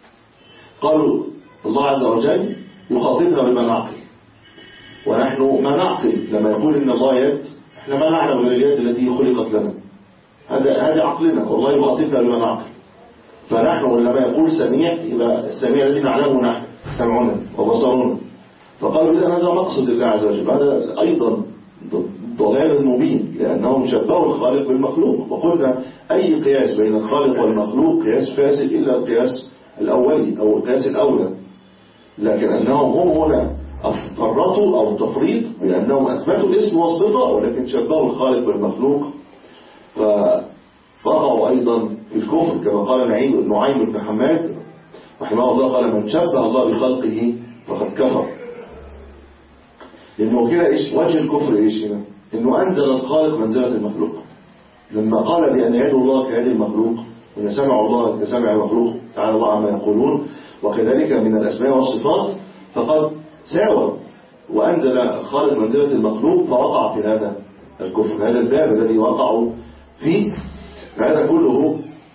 قالوا الله عز وجل يخاطبنا بما نعقل، ونحن ما نعقل لما يقول إن الله يد احنا ما نعلم غير اليد التي خلقت لنا، هذا هذا عقلنا، والله يخاطبنا بما نعقل. فنحن لما يقول سميع يبقى السميع الذي نعلمه نحن سمعنا وبصرنا. فقالوا إذا هذا مقصد الله عز وجل، هذا أيضا ضلال مبين لأنهم شبهوا الخالق بالمخلوق. وقلنا أي قياس بين الخالق والمخلوق قياس فاسد إلا القياس الأولي أو القياس الأولى، لكن أنهم هم هنا فرطوا أو تفريط بأنهم أثبتوا الاسم والصفة ولكن شبهوا الخالق بالمخلوق فوقعوا أيضا في الكفر كما قال نعيم نعيم بن حماد رحمه الله قال من شبه الله بخلقه فقد كفر. لأنه كده إيش وجه الكفر إيش هنا؟ إنه أنزل الخالق منزلة المخلوق لما قال بأن يد الله كيد المخلوق وأن سمع الله كسمع المخلوق تعالى الله عما يقولون، وكذلك من الأسماء والصفات فقد ساوى وأنزل الخالق منزلة المخلوق فوقع في هذا الكفر، هذا الباب الذي وقعوا فيه. هذا كله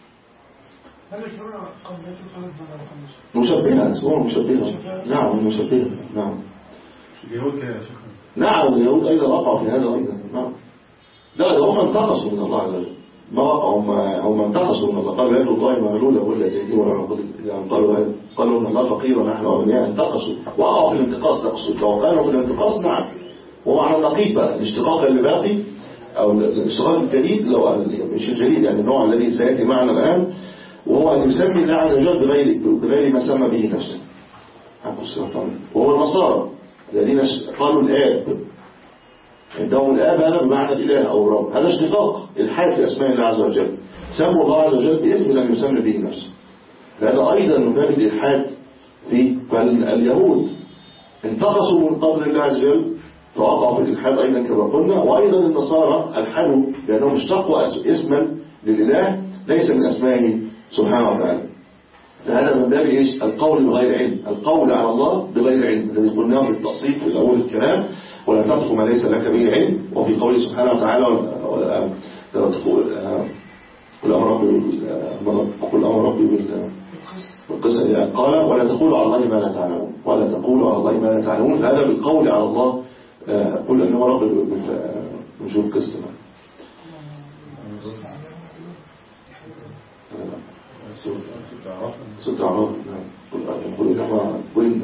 مشبهة اسمه مشبهة. نعم مشبهة. نعم اليهود كده يا شيخ. نعم اليهود أيضا وقعوا في هذا أيضا. نعم لا هم انتقصوا من الله عز وجل، ما وقعوا هم هم انتقصوا من الله. قالوا يد الله مغلولة ولا يديه ولا نقول يعني قالوا قالوا ان الله فقير ونحن اغنياء، انتقصوا وقعوا في الانتقاص. تقصد لو كانوا في الانتقاص نعم. ومعنى النقيض بقى الاشتقاق اللي باقي او الاشتقاق الجديد لو مش الجديد يعني النوع الذي سياتي معنا الان، وهو ان يسمي الله عز وجل بغير بغير ما سمى به نفسه. وهو النصارى الذين قالوا الآب عندهم الآب هذا بمعنى الإله أو الرب، هذا اشتقاق الحاد في أسماء الله عز وجل، سموا الله عز وجل باسم لم يسمى به نفسه. هذا أيضا من باب الإلحاد في فاليهود انتقصوا من قدر الله عز وجل فوقعوا في الإلحاد أيضا كما قلنا. وأيضا النصارى ألحدوا بأنهم اشتقوا اسما للإله ليس من أسمائه سبحانه وتعالى. هذا من باب إيش؟ القول بغير علم، القول على الله بغير علم الذي قلناه في التأصيل في الأول الكلام ولا تقف ما ليس لك به علم. وفي قوله سبحانه وتعالى ولا تقول قل أمر ربي قل أمر ربي بالقسط يعني قال ولا تقولوا على الله ما لا تعلمون ولا تقولوا على الله ما لا تعلمون. هذا بالقول على الله قل أنه ربي بوجوب القسط. سورة الأعراف. قل إنما قل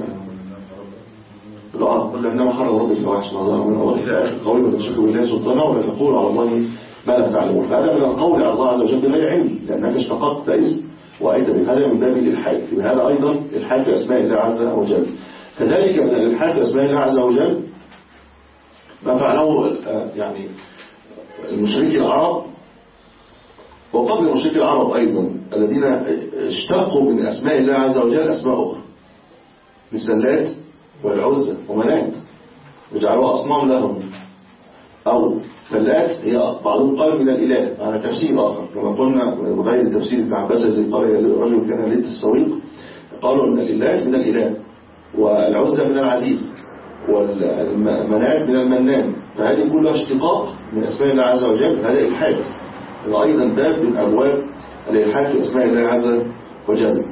لا قل إنما حرم ربي الفواحش ما ظهر منها وإلى آخر القول ولا تشركوا بالله سلطانا ولا تقولوا على الله ما لا تعلمون. فهذا من القول على الله عز وجل بغير علم، لأنك اشتققت اسم وأيت بهذا من باب الإلحاد. بهذا أيضا الإلحاد في أسماء الله عز وجل. كذلك من الإلحاد في أسماء الله عز وجل ما فعله يعني المشركي العرب، وقبل مشركي العرب أيضا الذين اشتقوا من أسماء الله عز وجل أسماء أخرى مثل اللات والعزى ومنات وجعلوا أصنام لهم، أو فاللات هي بعضهم قال من الإله على تفسير آخر كما قلنا بغير التفسير ابن عباس زي قال الرجل كان ليت السويق قالوا أن الإله من الإله والعزى من العزيز والمنات من المنان. فهذه كلها اشتقاق من أسماء الله عز وجل. هذا إلحاد، وأيضا باب من أبواب الإلحاد في أسماء الله عز وجل.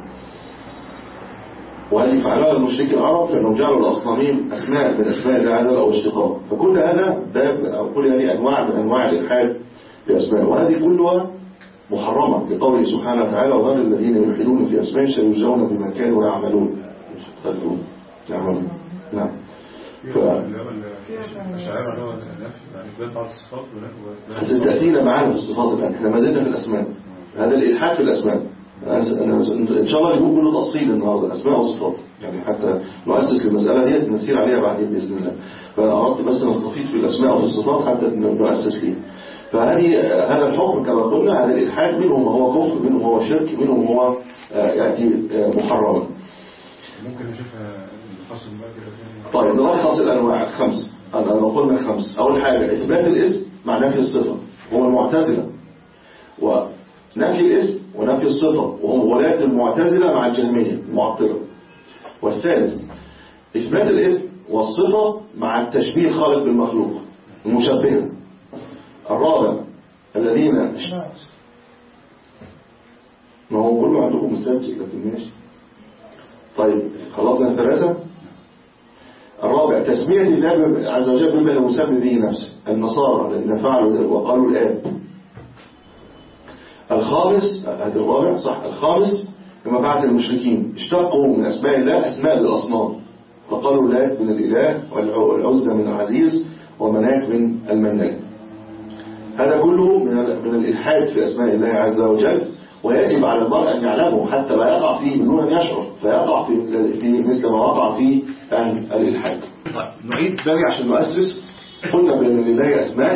وهذه فعلها المشركين العرب فإنهم جعلوا الأصنامين أسماء من أسماء الله عز وجل أو اشتقاق. فكل هذا باب أو كل هذه أنواع من أنواع الإلحاد في أسماء، وهذه كلها محرمة لقوله سبحانه وتعالى وذل الذين يلحدون في أسماء سيجزون بما كانوا يعملون مش يختلفون يعملون. نعم. ف... تأتينا معانا في الصفات الآن، احنا ما زلنا في الأسماء. هذا الإلحاد في الأسماء إن شاء الله يكون كله تفصيل النهاردة الأسماء والصفات، يعني حتى نؤسس للمسألة دي نسير عليها بعدين بإذن الله. فأنا أردت بس نستفيد في الأسماء وفي الصفات حتى نؤسس ليه. فهذه هذا الحكم كما قلنا هذا الإلحاد منهم هو كفر، منهم هو شرك، منهم هو يأتي محرما. ممكن نشوفها الفصل بقى كده. طيب نلخص الأنواع خمس، أنا قلنا خمس. أول حاجة إثبات الاسم مع نفي الصفة هو المعتزلة، ونفي الاسم ونفي الصفة وهم ولاة المعتزلة مع الجهمية المعطلة. والثالث إثبات الاسم والصفة مع التشبيه الخالق بالمخلوق المشبهة. الرابع الذين ما هو كله عندكم مسجل لكن ماشي. طيب خلصنا الثلاثة. الرابع تسمية الله عز وجل بما يسمي به نفسه النصارى الذين فعلوا وقالوا الآب. الخامس هذا الرابع صح. الخامس كما فعل المشركين اشتقوا من أسماء الله أسماء للأصنام فقالوا اللات من الإله والعزى من العزيز ومنات من المنان. هذا كله من من الإلحاد في أسماء الله عز وجل، ويجب على المرء أن يعلمه حتى لا يقع فيه بدون أن يشعر فيقع في في مثل ما وقع فيه عن الإلحاد. طيب نعيد ذلك عشان نؤسس. قلنا بأن لله أسماء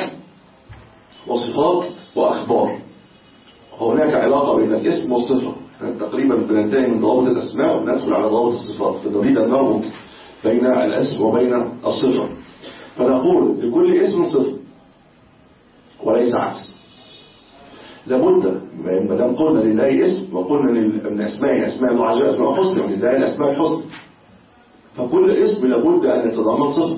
وصفات وأخبار، هناك علاقة بين الاسم والصفة. تقريبا بننتهي من ضوابط الأسماء وندخل على ضوابط الصفات، فنريد أن نربط بين الاسم وبين الصفة. فنقول لكل اسم صفة وليس عكس. لابد ما دام قلنا لله اسم وقلنا من أسماء أسماء الله عز وجل أسماء حسنى ولله الأسماء الحسنى، فكل اسم لابد أن يتضمن صفة.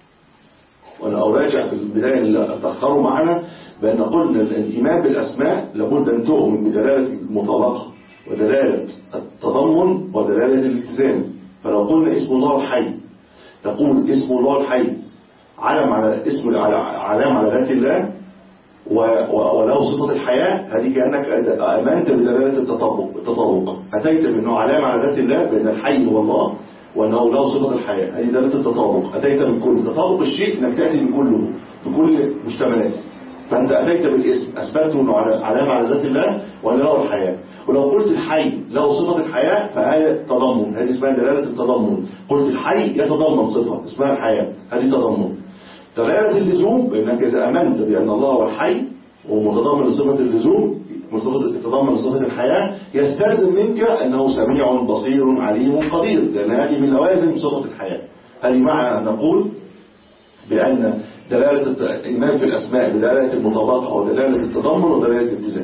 وأنا أراجع في البداية اللي تأخروا معنا بأن قلنا الإيمان بالأسماء لابد أن تؤمن بدلالة المطابقة ودلالة التضمن ودلالة الالتزام. فلو قلنا اسم الله الحي تقول اسم الله الحي علم على اسم علام على ذات الله وله صفة الحياة، هذه كأنك آمنت بدلالة التطابق التطابق أتيت بأنه علامة على ذات الله بأن الحي هو الله وأنه له صفة الحياة، هذه دلالة التطابق. أتيت بكل تطابق الشيء أنك تأتي بكله بكل مشتملاته. فأنت أتيت بالاسم أثبته أنه علامة على ذات الله وأن له الحياة. ولو قلت الحي له صفة الحياة فهذه تضمن، هذه اسمها دلالة التضمن. قلت الحي يتضمن صفة اسمها الحياة، هذه تضمن. دلالة اللزوم بأنك إذا أمنت بأن الله هو الحي ومتضمن صفة اللزوم يتضمن صفة الحياة يستلزم منك أنه سميع بصير عليم قدير، لأن هذه من لوازم صفة الحياة. هذه معنى أن نقول بأن دلالة الإيمان في الأسماء بدلالة المطابقة ودلالة التضمن ودلالة الالتزام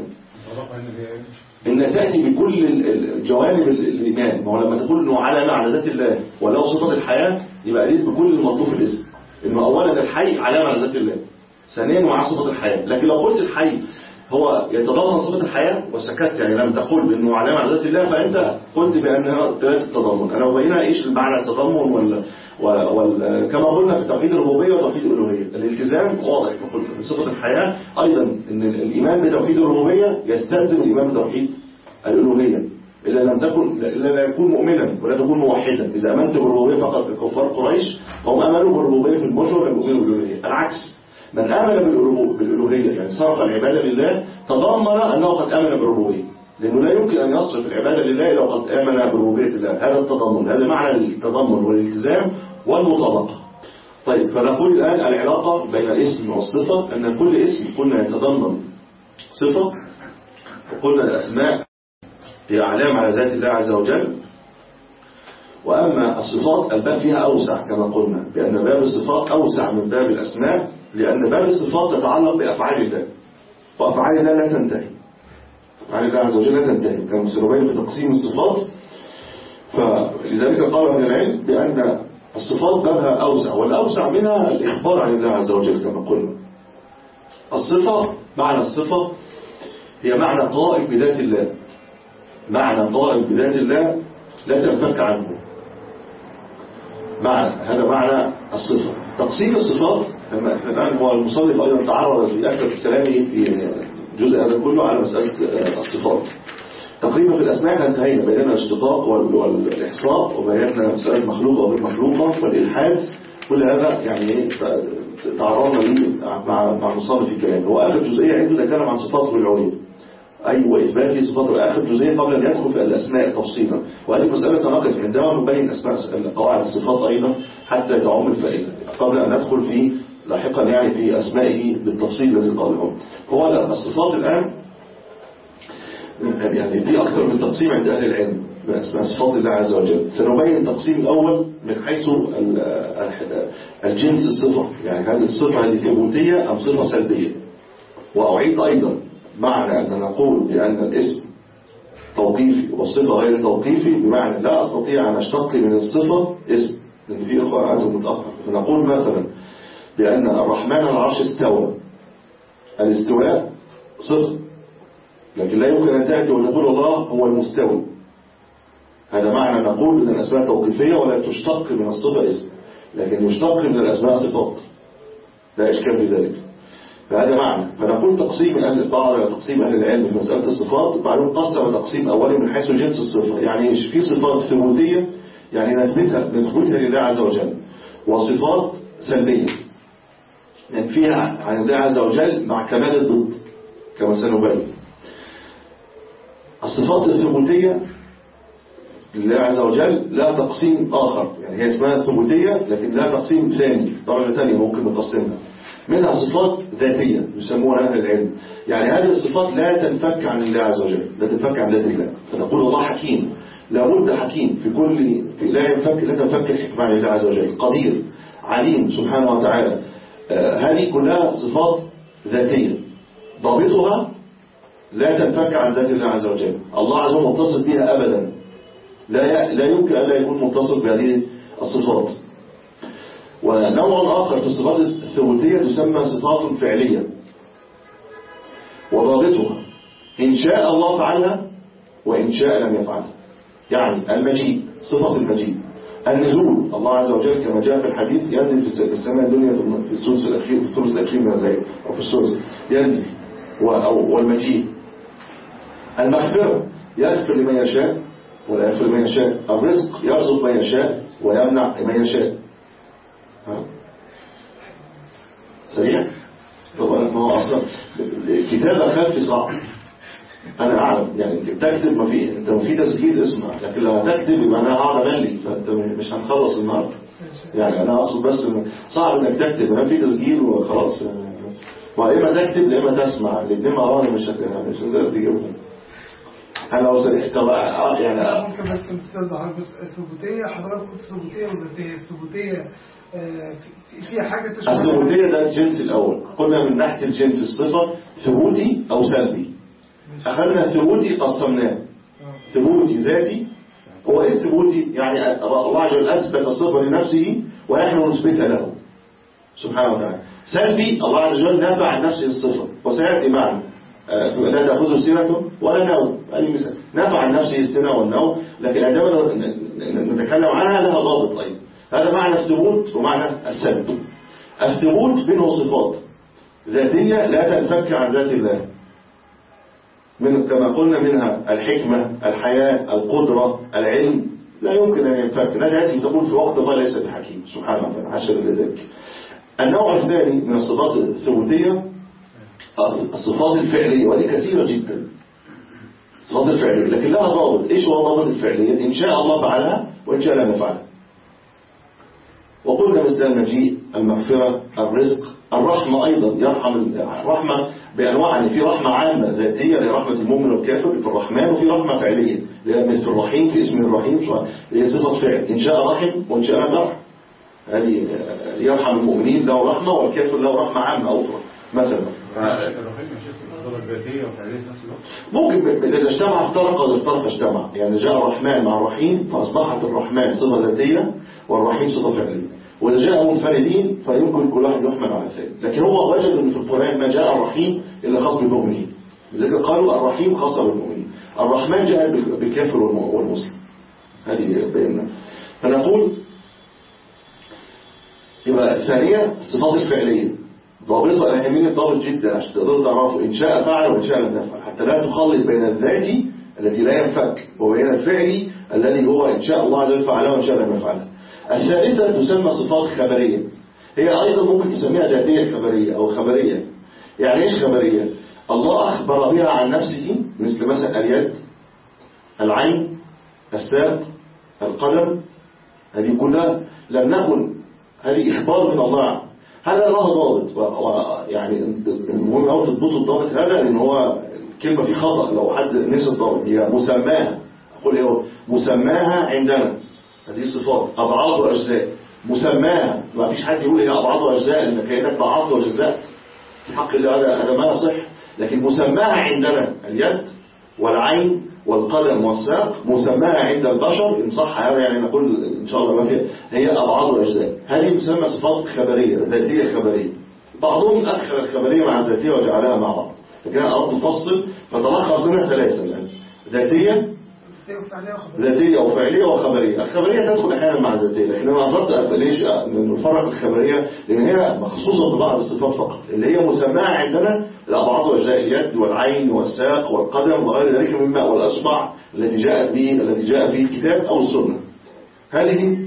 إن تأتي بكل الجوانب الإيمان. ما هو لما تقول أنه علامة على ذات الله ولو صفة الحياة يبقى أديت بكل المطلوب في الاسم. إنه أولا الحي علامة على ذات الله، ثانيا مع صفة الحياة. لكن لو قلت الحي هو يتضمن صفة الحياة وسكت يعني لم تقول بأنه علامة على ذات الله فأنت قلت بأنها دلالة التضمن. أنا وبينا إيش معنى التضمن وال... وال... كما قلنا في توحيد الربوبية وتوحيد الألوهية الالتزام واضح. قلنا في صفة الحياة أيضا إن الإيمان بتوحيد الربوبية يستلزم الإيمان بتوحيد الألوهية. إلا لم تكن إلا لا يكون مؤمنا ولا تكون موحدا. إذا آمنت بالربوبية فقط كفار قريش هم آمنوا بالربوبية في المجمل ولم يؤمنوا بالألوهية. العكس، من آمن بالألوهية يعني صرف العبادة لله تضمن أنه قد آمن بالربوبية، لأنه لا يمكن أن يصرف العبادة لله إلا وقد آمن بربوبية الله. هذا التضمن، هذا معنى التضمن والالتزام والمطابقة. طيب، فنقول الآن العلاقة بين الاسم والصفة، أن كل اسم قلنا يتضمن صفة، وقلنا الأسماء هي أعلام على ذات الله عز وجل. وأما الصفات الباب فيها أوسع كما قلنا، بأن باب الصفات أوسع من باب الأسماء، لأن باب الصفات تتعلق بأفعال الله، وأفعال الله لا تنتهي، أفعال الله عز وجل لا تنتهي كما سنبين في تقسيم الصفات. فلذلك قال أهل العلم بأن الصفات بابها أوسع، والأوسع منها الإخبار عن الله عز وجل كما قلنا. الصفة، معنى الصفة هي معنى قائم بذات الله، معنى قائم بذات الله لا تنفك عنه، معنى هذا معنى الصفة. تقسيم الصفات الآن هو المصنف أيضا تعرض في أكثر كلامه في جزء هذا كله على مسألة الصفات. تقريبا في الأسماء انتهينا، بيننا الاشتقاق والإحصاء، وبيننا مسألة مخلوقة وغير مخلوقة والإلحاد، كل هذا يعني تعرضنا ليه مع مع المصنف في كلامه. هو آخر جزئية عنده تكلم عن صفاته العلوية، أي وإثبات صفاته آخر جزئية قبل أن يدخل في الأسماء تفصيلا. وهذه مسألة تناقض عندما نبين أسماء قواعد الصفات أيضا حتى تعم الفائدة قبل أن ندخل في لاحقا يعني في أسمائه بالتفصيل الذي قاله. هو الصفات الآن يعني دي أكثر من تقسيم عند أهل العلم بأسماء صفات الله عز وجل. سنبين التقسيم الأول من حيث الجنس الصفة، يعني هذه الصفة هذه ثبوتية أم صفة سلبية. وأعيد أيضا معنى أن نقول بأن الاسم توقيفي والصفة غير توقيفي، بمعنى لا أستطيع أن أشتق من الصفة اسم، لأن في إخوة عادهم متأخر. فنقول مثلا بأن الرحمن على العرش استوى، الاستواء صفة، لكن لا يمكن أن تأتي وتقول الله هو المستوي. هذا معنى نقول أن الأسماء توقيفية ولا تشتق من الصفة اسم، لكن يشتق من الأسماء صفات، لا إشكال بذلك. فهذا معنى. فنقول تقسيم أهل البعض تقسيم أهل العلم في مسألة الصفات، وبعدين قسم تقسيم أولي من حيث جنس الصفة، يعني في صفات ثبوتية يعني نثبتها نثبتها لله عز وجل، وصفات سلبية ننفيها عن الله عز وجل مع كمال الضد كما سنبين. الصفات الثبوتية لله عز وجل لا تقسيم آخر، يعني هي اسمها ثبوتية لكن لا تقسيم ثاني، درجة ثانية ممكن نقسمها. منها صفات ذاتية يسمونها أهل العلم، يعني هذه الصفات لا تنفك عن الله عز وجل، لا تنفك عن ذات الله. فتقول الله حكيم، لابد حكيم في كل في لا ينفك لا تنفك الحكمة عن الله عز وجل. قدير، عليم سبحانه وتعالى، آه هذه كلها صفات ذاتية ضابطها لا تنفك عن ذات الله عز وجل. الله عز وجل متصف بها أبدا، لا لا يمكن أن لا يكون متصف بهذه الصفات. ونوع آخر في الصفات الثبوتية تسمى صفات فعلية، وضابطها إن شاء الله فعلها وإن شاء لم يفعلها. يعني المجيء، صفة المجيء. النزول، الله عز وجل كما جاء في الحديث ينزل في السماء الدنيا في الثلث الأخير في الثلث الأخير من الليل أو في الثلث ينزل. والمجيء. المغفرة، يغفر لمن يشاء ولا يغفر لمن يشاء. الرزق، يرزق من يشاء ويمنع من يشاء. سريع. طبعا ما هو اصلا الكتابه خف صعب، انا اعلم يعني تكتب ما في انت في تسجيل اسمع، لكن لو هتكتب يبقى انا هقعد املي، فانت مش هنخلص النهارده. يعني انا اقصد بس صعب انك تكتب، ما في تسجيل وخلاص. واما تكتب يا اما تسمع، الاثنين مع بعض مش مش هتقدر تجيبهم. انا لو سريع طب يعني ممكن بس تستوضح بس الثبوتيه، حضرتك قلت ثبوتيه وذاتيه. الثبوتيه فيها حاجة تشبه الثبوتية ده الجنس الأول، قلنا من ناحية الجنس الصفة ثبوتي أو سلبي. أخذنا ثبوتي قسمناه، ثبوتي ذاتي. هو إيه ثبوتي؟ يعني الله عز وجل أثبت الصفة لنفسه ونحن نثبتها له سبحانه وتعالى. سلبي، الله عز وجل نفى عن نفسه الصفة، وسيأتي معنا لا تأخذه سنة ولا نوم، هذه مثال نفى عن نفسه السنة والنوم، لكن عندما نتكلم عنها لها ضابط أيضا. هذا معنى الثبوت ومعنى السلب. الثبوت منه صفات ذاتية لا تنفك عن ذات الله، من كما قلنا منها الحكمة، الحياة، القدرة، العلم، لا يمكن أن ينفك. لا تأتي تقول في وقت الله ليس بحكيم سبحانه وتعالى، حاشا لذلك. النوع الثاني من الصفات الثبوتية الصفات الفعلية، وهذه كثيرة جدا. الصفات الفعلية لكن لها ضابط. إيش هو ضابط الفعلية؟ إن شاء الله فعلها وإن شاء لم يفعلها. وقلنا مثل المجيء، المغفرة، الرزق، الرحمة أيضا. يرحم الرحمة بأنواع، يعني في رحمة عامة ذاتية لرحمة المؤمن والكافر في الرحمن، وفي رحمة فعلية مثل الرحيم في اسم الرحيم، هي صفة فعل. إن شاء رحم وإن شاء لم يرحم. هذه يرحم المؤمنين له رحمة، والكافر له رحمة عامة أخرى مثلا. ممكن إذا اجتمع افترق، وإذا افترق اجتمع. يعني جاء الرحمن مع الرحيم فأصبحت الرحمن صفة ذاتية والرحيم صفة فعلية. وإذا جاء منفردين فيمكن كل واحد يحمل على الثاني. لكن هو وجد أن في القرآن ما جاء الرحيم إلا خاص بالمؤمنين، لذلك قالوا الرحيم خاصة بالمؤمنين. الرحمن جاء بالكافر والمسلم. هذه بيننا. فنقول يبقى الثانية الصفات الفعلية ضابطة أهمية ضابط جدا عشان تقدروا تعرفوا إن شاء فعل وإن شاء لم يفعل، حتى لا تخلط بين الذاتي التي لا ينفك وبين الفعلي الذي هو إن شاء الله عز وجل فعله وإن شاء لم يفعله. الثالثة تسمى صفات خبرية، هي أيضا ممكن تسميها ذاتية خبرية أو خبرية. يعني إيش خبرية؟ الله أخبر بها عن نفسه، مثل مثلا اليد، العين، الساق، القدم. هذه كلها لم نكن، هذه إخبار من الله. هذا له ضابط، يعني المهم أو تضبط الضابط هذا، لأن هو كلمة في خطأ لو حد نسي الضابط. هي مسماها، أقول إيه مسماها عندنا، هذه الصفات أبعاد وأجزاء. مسماها، ما فيش حد يقول هي أبعاد وأجزاء إن كأنك بعضت وجزأت في حق الله، هذا هذا ما يصح. لكن مسماها عندنا اليد والعين والقدم والساق، مسماها عند البشر إن صح هذا، يعني نقول إن شاء الله ما فيها، هي أبعاد وأجزاء. هذه تسمى صفات خبرية، ذاتية خبرية. بعضهم أدخل الخبرية مع الذاتية وجعلها مع بعض، لكن أنا أردت أفصل فتلخص منها ثلاثة الآن: ذاتية، ذاتية وفعلية وخبرية. الخبرية تدخل أحيانا مع الذاتية، لكن أنا أفضل ليش نفرق الخبرية؟ لأن هي مخصوصة ببعض الصفات فقط، اللي هي مسماها عندنا الأبعاد وأجزاء اليد والعين والساق والقدم وغير ذلك مما والأصبع الذي جاء به الذي جاء فيه الكتاب أو السنة. هذه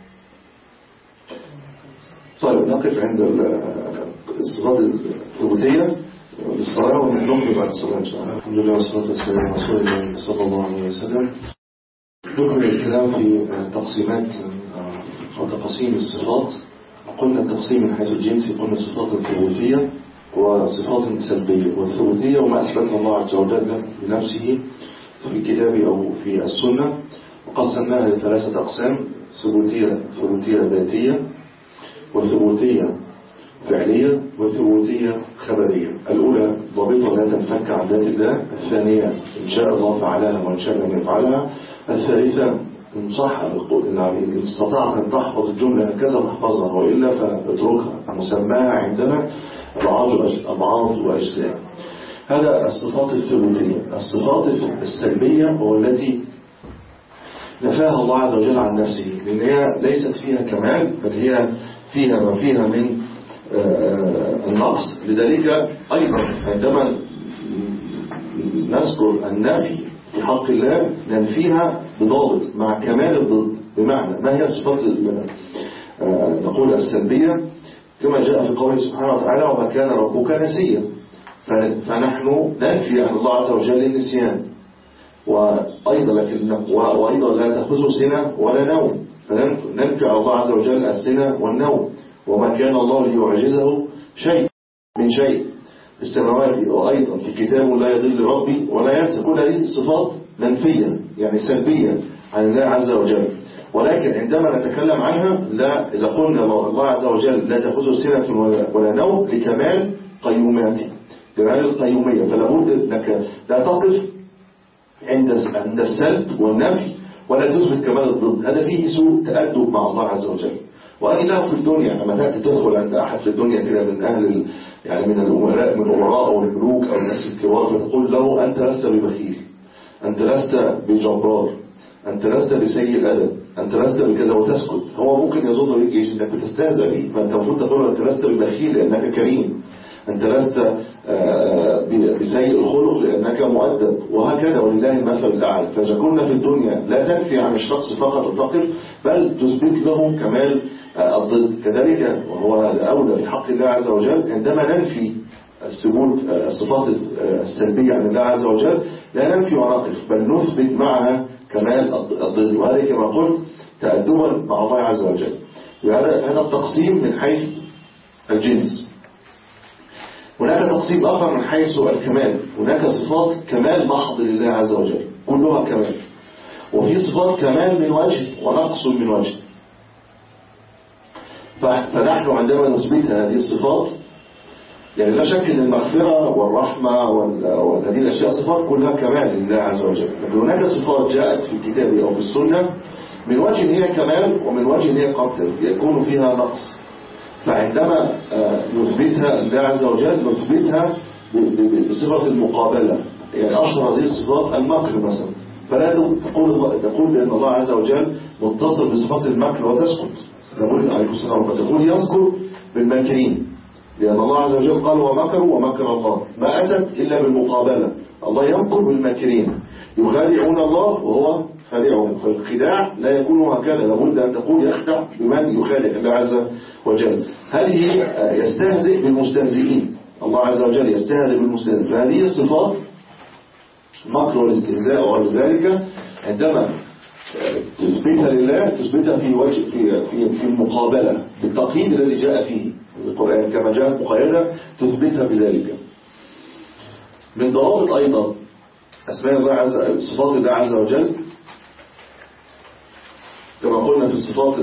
طيب نقف عند الصفات الثبوتية بالصلاة ونكمل بعد الصلاة إن شاء الله. الحمد لله والصلاة والسلام على رسول الله صلى الله عليه وسلم. نكمل الكلام في تقسيمات أو تقسيم الصفات. قلنا التقسيم من حيث الجنسي، قلنا صفات ثبوتية وصفات سلبية. والثبوتية وما أثبته الله عز وجل بنفسه في الكتاب أو في السنة، وقسمناها لثلاثة أقسام: ثبوتية ثبوتية ذاتية، وثبوتية فعلية، وثبوتية خبرية. الأولى ضابطة لا تنفك عن ذات الله، الثانية إن شاء الله فعلها وإن شاء لم يفعلها، الثالثة إن صح إن استطعت أن تحفظ الجملة هكذا تحفظها، وإلا فاتركها. مسماها عندنا أبعاد وأجزاء. هذا الصفات الثبوتية. الصفات السلبية هو التي نفاها الله عز وجل عن نفسه، لأن هي ليست فيها كمال، بل هي فيها ما فيها من النقص. لذلك أيضا عندما نذكر النفي في حق الله ننفيها بضابط مع كمال الضد. بمعنى ما هي الصفات نقول السلبية؟ كما جاء في قوله سبحانه وتعالى: وما كان ربك نسيا. فنحن ننفي عن الله عز وجل النسيان، وأيضا لكن وأيضا لا تأخذه سنة ولا نوم، فننفي عن الله عز وجل السنة والنوم. وما كان الله ليعجزه شيء من شيء في السماوات، وأيضا في كتاب لا يضل ربي ولا ينسى. كل هذه الصفات منفية يعني سلبية عن الله عز وجل. ولكن عندما نتكلم عنها، لا إذا قلنا الله عز وجل لا تأخذه سنة ولا نوم لكمال قيوميته، كمال القيومية، فلا بد أنك لا تقف عند عند السلب والنفي ولا تثبت كمال الضد. هذا فيه سوء تأدب مع الله عز وجل. وأي له في الدنيا لما تأتي تدخل عند أحد في الدنيا كده من أهل يعني من الأمراء من الأمراء أو الملوك أو الناس الكبار، فتقول له: أنت لست ببخيل، أنت لست بجبار، أنت لست بسيء الأدب، أنت لست بكذا، وتسكت. هو ممكن يظن بك إيش؟ إنك بتستهزأ به. فأنت المفروض تقول: أنت لست ببخيل لأنك كريم، أنت لست بسيء الخلق لأنك مؤدب، وهكذا ولله المثل الأعلى. فإذا كنا في الدنيا لا تنفي عن الشخص فقط وتقف، بل تثبت له كمال الضد كذلك، وهو هذا أولى في حق الله عز وجل. عندما ننفي الثبوت الصفات السلبية عن الله عز وجل لا ننفي ونقف، بل نثبت معها كمال الضد، وهذا كما قلت تأدبا مع الله عز وجل. وهذا هذا التقسيم من حيث الجنس. هناك تقسيم آخر من حيث الكمال، هناك صفات كمال محض لله عز وجل كلها كمال، وفي صفات كمال من وجه ونقص من وجه. فنحن عندما نثبت هذه الصفات يعني لا شك أن المغفرة والرحمة وهذه الأشياء صفات كلها كمال لله عز وجل، لكن هناك صفات جاءت في الكتاب أو في السنة من وجه هي كمال ومن وجه هي قدر يكون فيها نقص. فعندما نثبتها لله عز وجل نثبتها بصفة المقابلة. يعني أشهر هذه الصفات المكر مثلا، فلا تقول تقول بأن الله عز وجل متصل بصفات المكر وتسكت. نقول عليه السلام فتقول يذكر بالماكرين، لأن الله عز وجل قال ومكروا ومكر الله، ما أتت إلا بالمقابلة. الله يمكر بالماكرين، يخادعون الله وهو خادعهم. فالخداع لا يكون هكذا، لابد أن تقول يخدع بمن يخادع الله عز وجل. هذه يستهزئ بالمستهزئين، الله عز وجل يستهزئ بالمستهزئين. فهذه الصفات المكر والاستهزاء وغير ذلك عندما تثبتها لله تثبتها في وجه في في في المقابلة بالتقييد الذي جاء فيه القرآن كما جاءت مقيدة تثبتها بذلك. من ضوابط أيضا أسماء الله عز صفات الله عز وجل كما قلنا في الصفات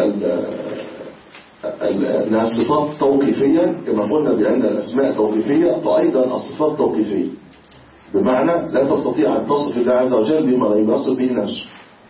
أنها الصفات توقيفية، كما قلنا بأن الأسماء توقيفية فأيضا الصفات توقيفية، بمعنى لا تستطيع أن تصف الله عز وجل بما لا يصف به نفسه،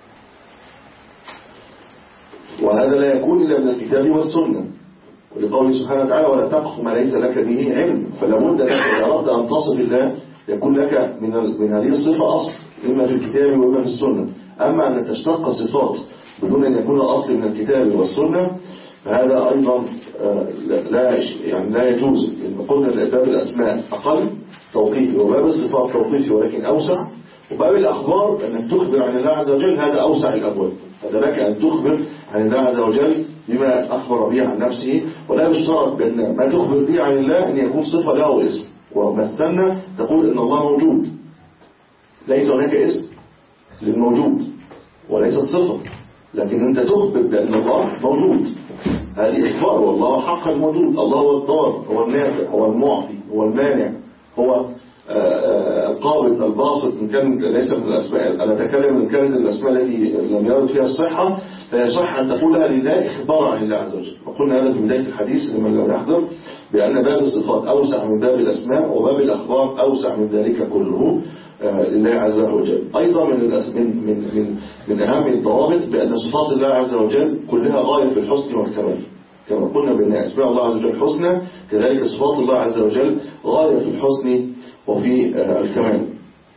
وهذا لا يكون إلا من الكتاب والسنة، ولقوله سبحانه وتعالى ولا تقف ما ليس لك به علم. فلا بد لك إذا أردت أن تصف الله يكون لك من من هذه الصفة أصل إما في الكتاب وإما في السنة. أما أن تشتق صفات بدون أن يكون الأصل من الكتاب والسنة فهذا أيضا لا يعني لا يجوز. إن قلنا باب الأسماء أقل توقيفي وباب الصفات توقيفي ولكن أوسع، وباب الأخبار أنك تخبر عن الله عز وجل هذا أوسع الأبواب. هذا لك أن تخبر عن الله عز وجل بما أخبر به عن نفسه، ولا يشترط بأن ما تخبر به عن الله أن يكون صفة له اسم. ومثلنا تقول أن الله موجود، ليس هناك اسم للموجود وليست صفة، لكن أنت تخبر بأن الله موجود، هذه إخبار. والله حقا موجود، الله هو الضار، هو النافع، هو المعطي، هو المانع، هو القابض الباسط. إن كان ليس من الأسماء، أنا أتكلم إن كانت الأسماء التي لم يرد فيها الصحة فيصح أن تقولها لله إخبار عن الله عز وجل. وقلنا هذا في بداية الحديث لمن لم يحضر بأن باب الصفات أوسع من باب الأسماء، وباب الأخبار أوسع من ذلك كله لله عز وجل. أيضا من من من من أهم الضوابط بأن صفات الله عز وجل كلها غاية في الحسن والكمال، كما قلنا بأن أسماء الله عز وجل حسنى، كذلك صفات الله عز وجل غاية في الحسن وفي الكمال.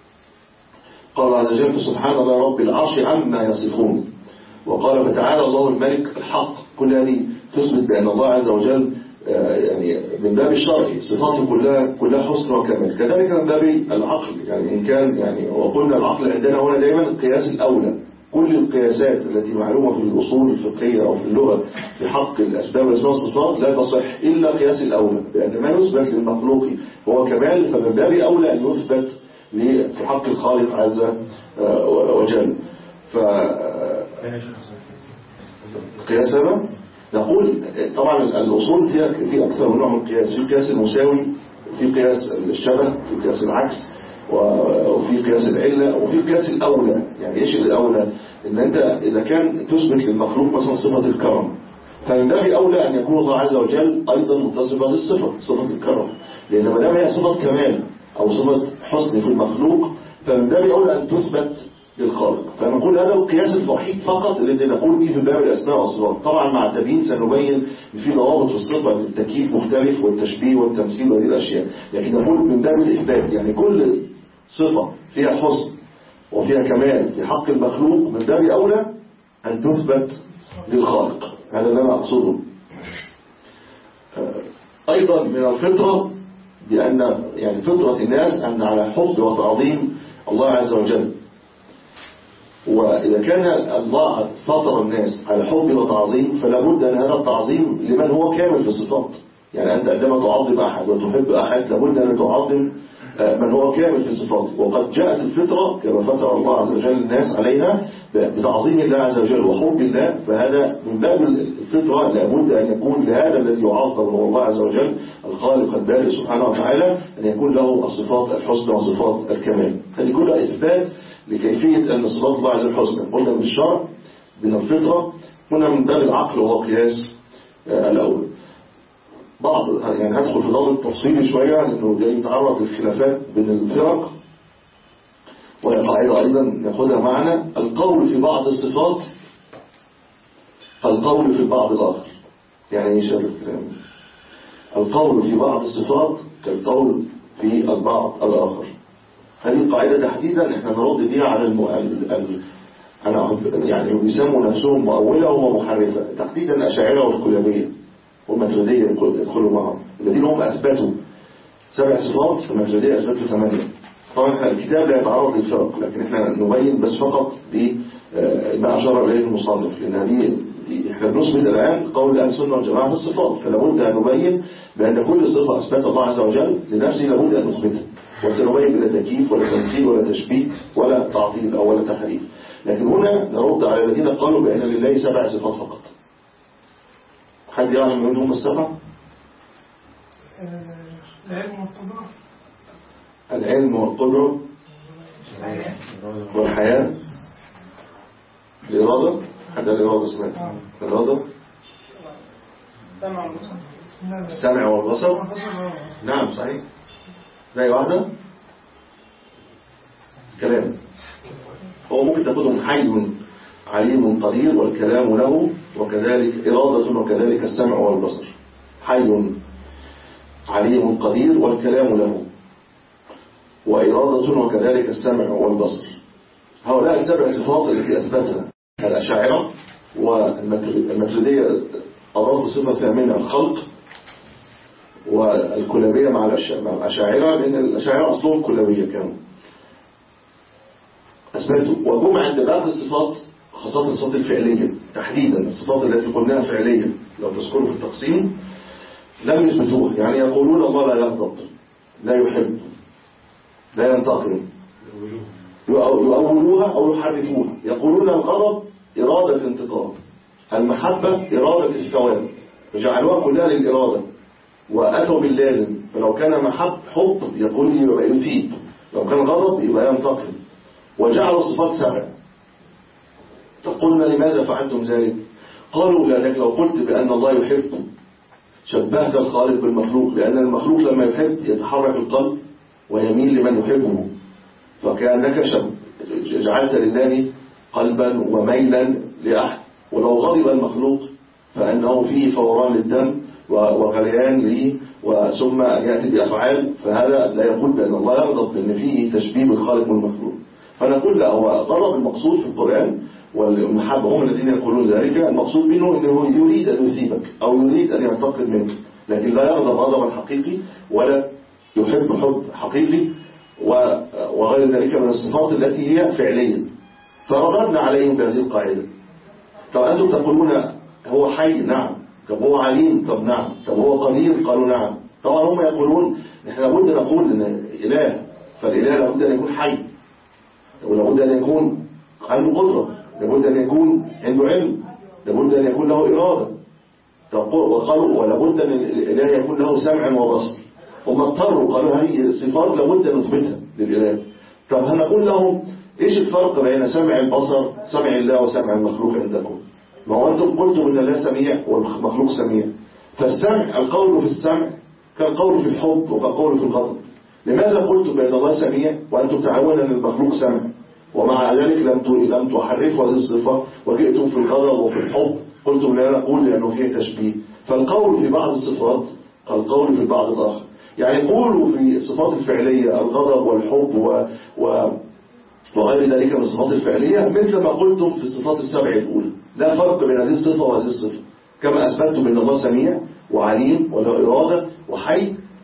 قال الله عز وجل سبحان الله رب العرش عما يصفون، وقال فتعالى الله الملك الحق. كل هذه تثبت بأن الله عز وجل يعني من باب الشرع صفاته كلها كلها حسن وكمال، كذلك من باب العقل. يعني إن كان يعني وقلنا العقل عندنا هنا دائما القياس الأولى. كل القياسات التي معلومة في الأصول الفقهية أو في اللغة في حق الأسباب والأسماء والصفات لا تصح إلا قياس الأولى، لأن ما يثبت للمخلوق هو كمال، فمن باب أولى أن يثبت في حق الخالق عز وجل. ف القياس هذا نقول طبعا الأصول فيها في أكثر من نوع من القياس، في قياس المساوي، في قياس الشبه، في قياس العكس، وفي قياس العلة، وفي قياس الأولى. يعني إيش الأولى؟ إن أنت إذا كان تثبت للمخلوق مثلا صفة الكرم، فمن باب أولى أن يكون الله عز وجل أيضا متصف بهذه الصفة، صفة الكرم، لأن ما دام هي صفة كمال أو صفة حسن في المخلوق فمن باب أولى أن تثبت للخالق. فنقول هذا القياس الوحيد فقط الذي نقول به في باب الأسماء والصفات. طبعا مع التبيين سنبين ان في ضوابط في الصفة، التكييف مختلف والتشبيه والتمثيل وهذه الأشياء، لكن نقول من باب الإثبات. يعني كل صفة فيها حسن وفيها كمال في حق المخلوق من باب أولى أن تثبت للخالق. هذا اللي أنا أقصده. أيضا من الفطرة بأن يعني فطرة الناس أن على حب وتعظيم الله عز وجل. وإذا كان الله فطر الناس على حب وتعظيم فلا بد أن هذا التعظيم لمن هو كامل في الصفات. يعني أنت عندما تعظم أحد وتحب أحد لابد أن تعظم من هو كامل في صفاته. وقد جاءت الفطرة كما فطر الله عز وجل الناس عليها بتعظيم الله عز وجل وحب الله، فهذا من باب الفطرة لابد أن يكون لهذا الذي يعظم هو الله عز وجل الخالق البارئ سبحانه وتعالى أن يكون له الصفات الحسنى وصفات الكمال. هذه كلها إثبات لكيفية أن صفات الله عز وجل الحسنى. قلنا من الشرع من الفطرة، قلنا من باب العقل وهو قياس الأول. بعض يعني هدخل في ضوء التفصيل شوية لأنه جاي يتعرض للخلافات بين الفرق، وهي قاعدة أيضا ناخدها معنا: القول في بعض الصفات القول في البعض الآخر. يعني ايه شبه الكلام؟ القول في بعض الصفات كالقول في البعض الآخر. هذه القاعدة تحديدا احنا نرد بها على الم... ال... أنا يعني بيسموا نفسهم مؤولة ومحرفة، تحديدا الأشاعرة والكلابية والماتريدية يدخلوا معهم، الذين هم أثبتوا سبع صفات والماتريدية أثبتوا ثمانية. طبعا احنا الكتاب لا يتعرض للفرق، لكن احنا نبين بس فقط دي ما أشار إليه المصنف، لأن هذه احنا بنثبت الآن قول أهل السنة والجماعة في الصفات، فلا بد أن نبين بأن كل صفة أثبت الله عز وجل لنفسه لابد أن نثبتها، وسنبين بلا تكييف ولا تمثيل ولا تشبيه ولا تعطيل أو ولا تحريف. لكن هنا نرد على الذين قالوا بأن لله سبع صفات فقط. حد يعلم منهم السبع؟ العلم والقدرة العلم والقدرة والحياة، الإرادة. حد الإرادة سمعت؟ الإرادة، السمع والبصر. نعم صحيح. لا واحدة كلام. هو ممكن تاخدهم حي عليم قدير والكلام له، وكذلك إرادة وكذلك السمع والبصر. حي عليم قدير والكلام له، وإرادة وكذلك السمع والبصر. هؤلاء السبع صفات التي أثبتها الأشاعرة والماتريدية أضافوا صفة ثامنة الخلق، والكلابية مع الأشاعرة، لأن الأشاعرة أصلهم كلابية كانوا أثبتوا. وجم عند بعض الصفات خاصة الصفات الفعلية تحديدا، الصفات التي قلناها فعلية لو تذكروا في التقسيم لم يثبتوها. يعني يقولون الله لا يغضب، لا يحب، لا ينتقم، يؤولوها أو يحرفوها. يقولون الغضب إرادة انتقام، المحبة إرادة الثواب، وجعلوها كلها للإرادة وأتوا باللازم. فلو كان محب حب يقول يبقى يثيب، لو كان غضب يبقى ينتقم، وجعلوا الصفات سبع. فقلنا لماذا فعلتم ذلك؟ قالوا لأنك لو قلت بأن الله يحب شبهت الخالق بالمخلوق، لأن المخلوق لما يحب يتحرك القلب ويميل لمن يحبه، فكأنك شب جعلت لله قلبا وميلا لأحد. ولو غضب المخلوق فأنه فيه فوران للدم وغليان ليه وثم أن يأتي بأفعال، فهذا لا يقول بأن الله يغضب، لأن فيه تشبيه بالخالق والمخلوق. فنقول لا، هو غضب المقصود في القرآن والمحبة هم الذين يقولون ذلك، المقصود منه أنه يريد أن يثيبك أو يريد أن ينتقم منك، لكن لا يغضب غضبا حقيقي ولا يحب حب حقيقي وغير ذلك من الصفات التي هي فعلية. فرددنا عليهم بهذه القاعدة. طب أنتم تقولون هو حي، نعم. طب هو عليم، طب نعم. طب هو قدير، قالوا نعم. طبعا هم يقولون نحن لابد نقول إن إله، فالإله لابد أن يكون حي، ولابد أن يكون عنده قدرة، لابد أن يكون عنده علم، لابد أن يكون له إرادة. وقالوا ولابد أن الإله يكون له سمع وبصر. هم اضطروا قالوا هذه صفات لابد أن نثبتها للإله. طب هنقول لهم إيش الفرق بين سمع البصر سمع الله وسمع المخلوق عندكم؟ ما هو أنتم قلتم إن الله سميع والمخلوق سميع، فالسمع القول في السمع كالقول في الحب وكالقول في الغضب. لماذا قلتم بأن الله سميع وأنتم تعلمون أن المخلوق سمع، ومع ذلك لم لم تحرفوا هذه الصفة وجئتم في الغضب وفي الحب قلتم لا نقول لأنه فيه تشبيه؟ فالقول في بعض الصفات كالقول في البعض الآخر. يعني قولوا في الصفات الفعلية الغضب والحب و... و... وغير ذلك من الصفات الفعلية مثل ما قلتم في الصفات السبع الأولى. لا فرق بين هذه الصفة وهذه الصفة، كما أثبتتم بأن الله سميع وعليم وله إرادة وحي،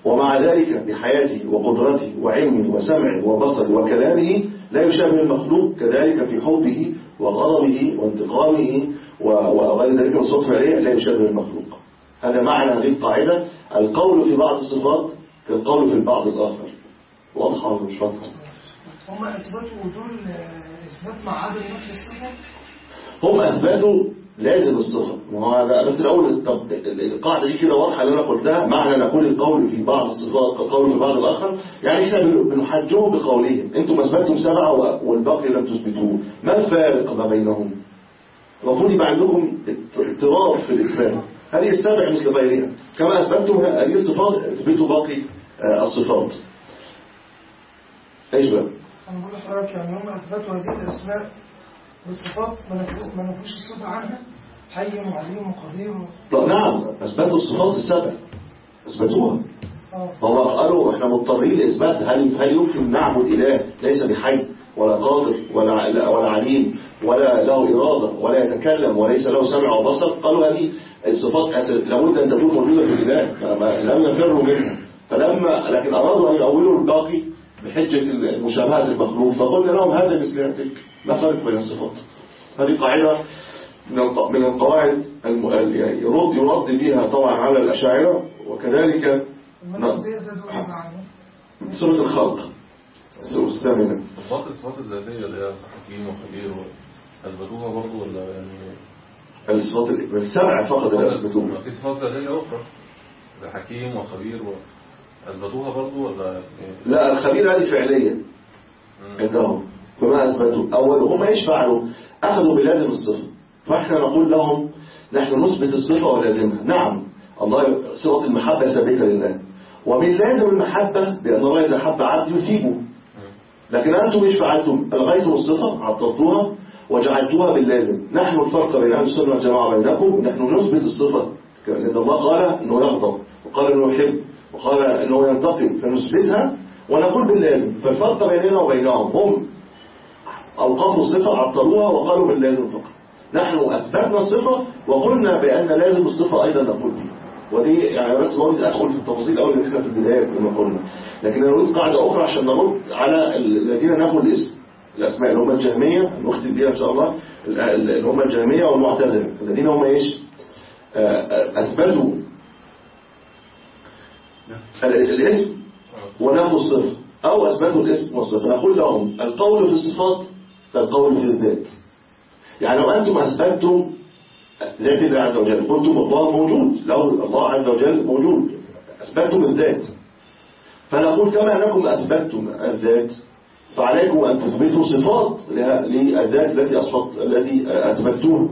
ومع ذلك بحياته وقدرته وعلمه وسمعه وبصره وكلامه لا يشابه المخلوق، كذلك في حبه وغضبه وانتقامه وغير ذلك من صفات فعلية لا يشابه المخلوق. هذا معنى هذه القاعدة، القول في بعض الصفات كالقول في البعض الآخر. واضحة ولا مش واضحة؟ هم أثبتوا دول إثبات مع عدم نفي الصفة؟ هم أثبتوا لازم الصفة. بس الأول طب القاعدة دي كده واضحة اللي أنا قلتها، معنى نقول القول في بعض الصفات كالقول في بعض الآخر، يعني إحنا بنحجهم بقولهم. أنتم أثبتتم سبعة والباقي لم تثبتوه، ما الفارق ما بينهم؟ المفروض يبقى عندكم اضطراب في الإثبات. هذه السبع مثل غيرها، كما أثبتتم هذه الصفات اثبتوا باقي الصفات. ايش بقى؟ أنا بقول لحضرتك يعني هم أثبتوا هذه الأسماء بالصفات ما نفوش الصفة عنها، حي وعليم وقدير و... طب نعم أثبتوا الصفات السبع، أثبتوها. هو قالوا إحنا مضطرين لإثبات هل هل يمكن نعبد إله ليس بحي ولا قادر ولا ولا عليم ولا له إرادة ولا يتكلم وليس له سمع وبصر؟ قالوا هذه الصفات لابد أن تكون موجودة في الإله، لم يفروا منها. فلما لكن أرادوا أن يؤولوا الباقي بحجة المشابهة المخلوق، فقلنا لهم هذا مثل تلك، لا فرق بين الصفات. هذه قاعدة من القواعد يرد يرد بها طبعا على الأشاعرة، وكذلك صفة الخلق الثامنة. صفات الصفات الذاتية اللي هي حكيم وخبير أثبتوها برضه ولا يعني؟ الصفات السبع فقط اللي أثبتوها. في صفات ذاتية أخرى زي حكيم وخبير أثبتوها برضه ولا؟ لا، الخبير هذه فعلية عندهم، فما أثبتوا. أول هم إيش فعلوا؟ أخذوا بلازم الصفة، فإحنا نقول لهم نحن نثبت الصفة ولازمها. نعم الله صفة المحبة ثابتة لله، ومن لازم المحبة بأن الله إذا حب عبد يثيبه. لكن أنتم إيش فعلتم؟ ألغيتم الصفة، عطلتوها وجعلتوها باللازم. نحن الفرق بين أهل السنة والجماعة بينكم، نحن نثبت الصفة لأن الله قال إنه يغضب وقال إنه يحب وقال إنه ينتقم، فنثبتها ونقول باللازم. فالفرق بيننا وبينهم هم أوقفوا الصفة عطلوها وقالوا باللازم فقط، نحن أثبتنا الصفة وقلنا بأن لازم الصفة أيضا نقول بها. ودي يعني بس ما أريد أدخل في التفاصيل أول اللي إحنا في البداية كما قلنا، لكن أنا أريد قاعدة أخرى عشان نرد على الذين نفوا الاسم الأسماء اللي هم الجهمية، نختم بها إن شاء الله، اللي هم الجهمية والمعتزلة الذين هم إيش أثبتوا الاسم ونفوا الصفة، أو أثبتوا الاسم والصفة. نقول لهم القول في الصفات كالقول في الذات. يعني لو أنتم أثبتتم ذات الله عز وجل قلتم الله موجود، لو الله عز وجل موجود أثبتتم الذات، فنقول كما أنكم أثبتتم الذات فعليكم أن تثبتوا صفات للذات التي التي أثبتوها.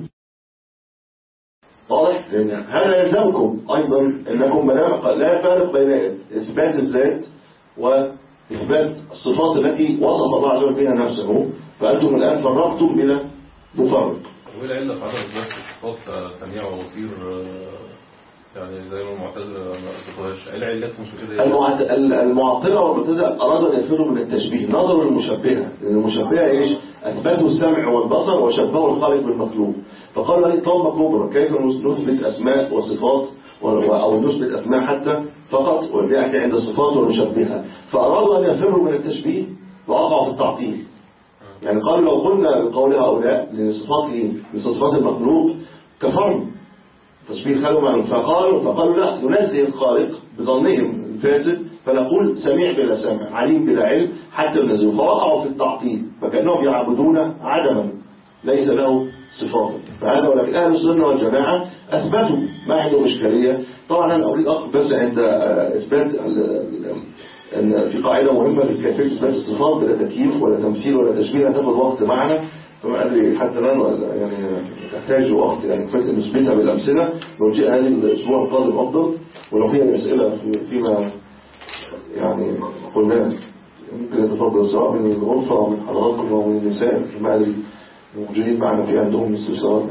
واضح؟ لأن هذا يلزمكم أيضا أنكم لا فارق بين إثبات الذات وإثبات الصفات التي وصف الله عز وجل بها نفسه، فأنتم الآن فرقتم بلا مفرق. وإيه العلة في عدم إثبات الصفات سميع وبصير يعني زي ما المعتزلة ما أثبتوهاش؟ إيه العلتهم في كده؟ المعطلة والمعتزلة أرادوا أن يفروا من التشبيه، نظروا للمشبهة، لأن المشبهة إيش؟ أثبتوا السمع والبصر وشبهوا الخالق بالمخلوق، فقالوا هذه طامة كبرى، كيف نثبت أسماء وصفات أو نثبت أسماء حتى فقط ونأتي عند الصفات ونشبهها، فأرادوا أن يفروا من التشبيه وأقعوا في التعطيل. يعني قالوا لو قلنا بقول هؤلاء لصفاته لصفات المخلوق كفرنا تشبيه خلوا معهم، فقالوا فقالوا لا ننزه الخالق بظنهم الفاسد فنقول سميع بلا سمع عليم بلا علم حتى ننزه، فوقعوا في التعطيل فكأنهم يعبدون عدما ليس له صفات. فهذا ولكن أهل السنة والجماعة أثبتوا ما عنده إشكالية. طبعا أنا أريد أقف بس عند إثبات أن في قاعدة مهمة في كيفية إثبات الصفات بلا تكييف ولا تمثيل ولا تشبيه، هتاخد وقت معنا فما أدري حتى الآن يعني تحتاج وقت، يعني كفاية أن نثبتها بالأمثلة. لو جاء هذه الأسبوع القادم أفضل، ولو فيها أسئلة فيما يعني قلناه ممكن يتفضل سواء من الغرفة أو من حضراتكم أو من النساء ما أدري موجودين معنا في عندهم استفسارات.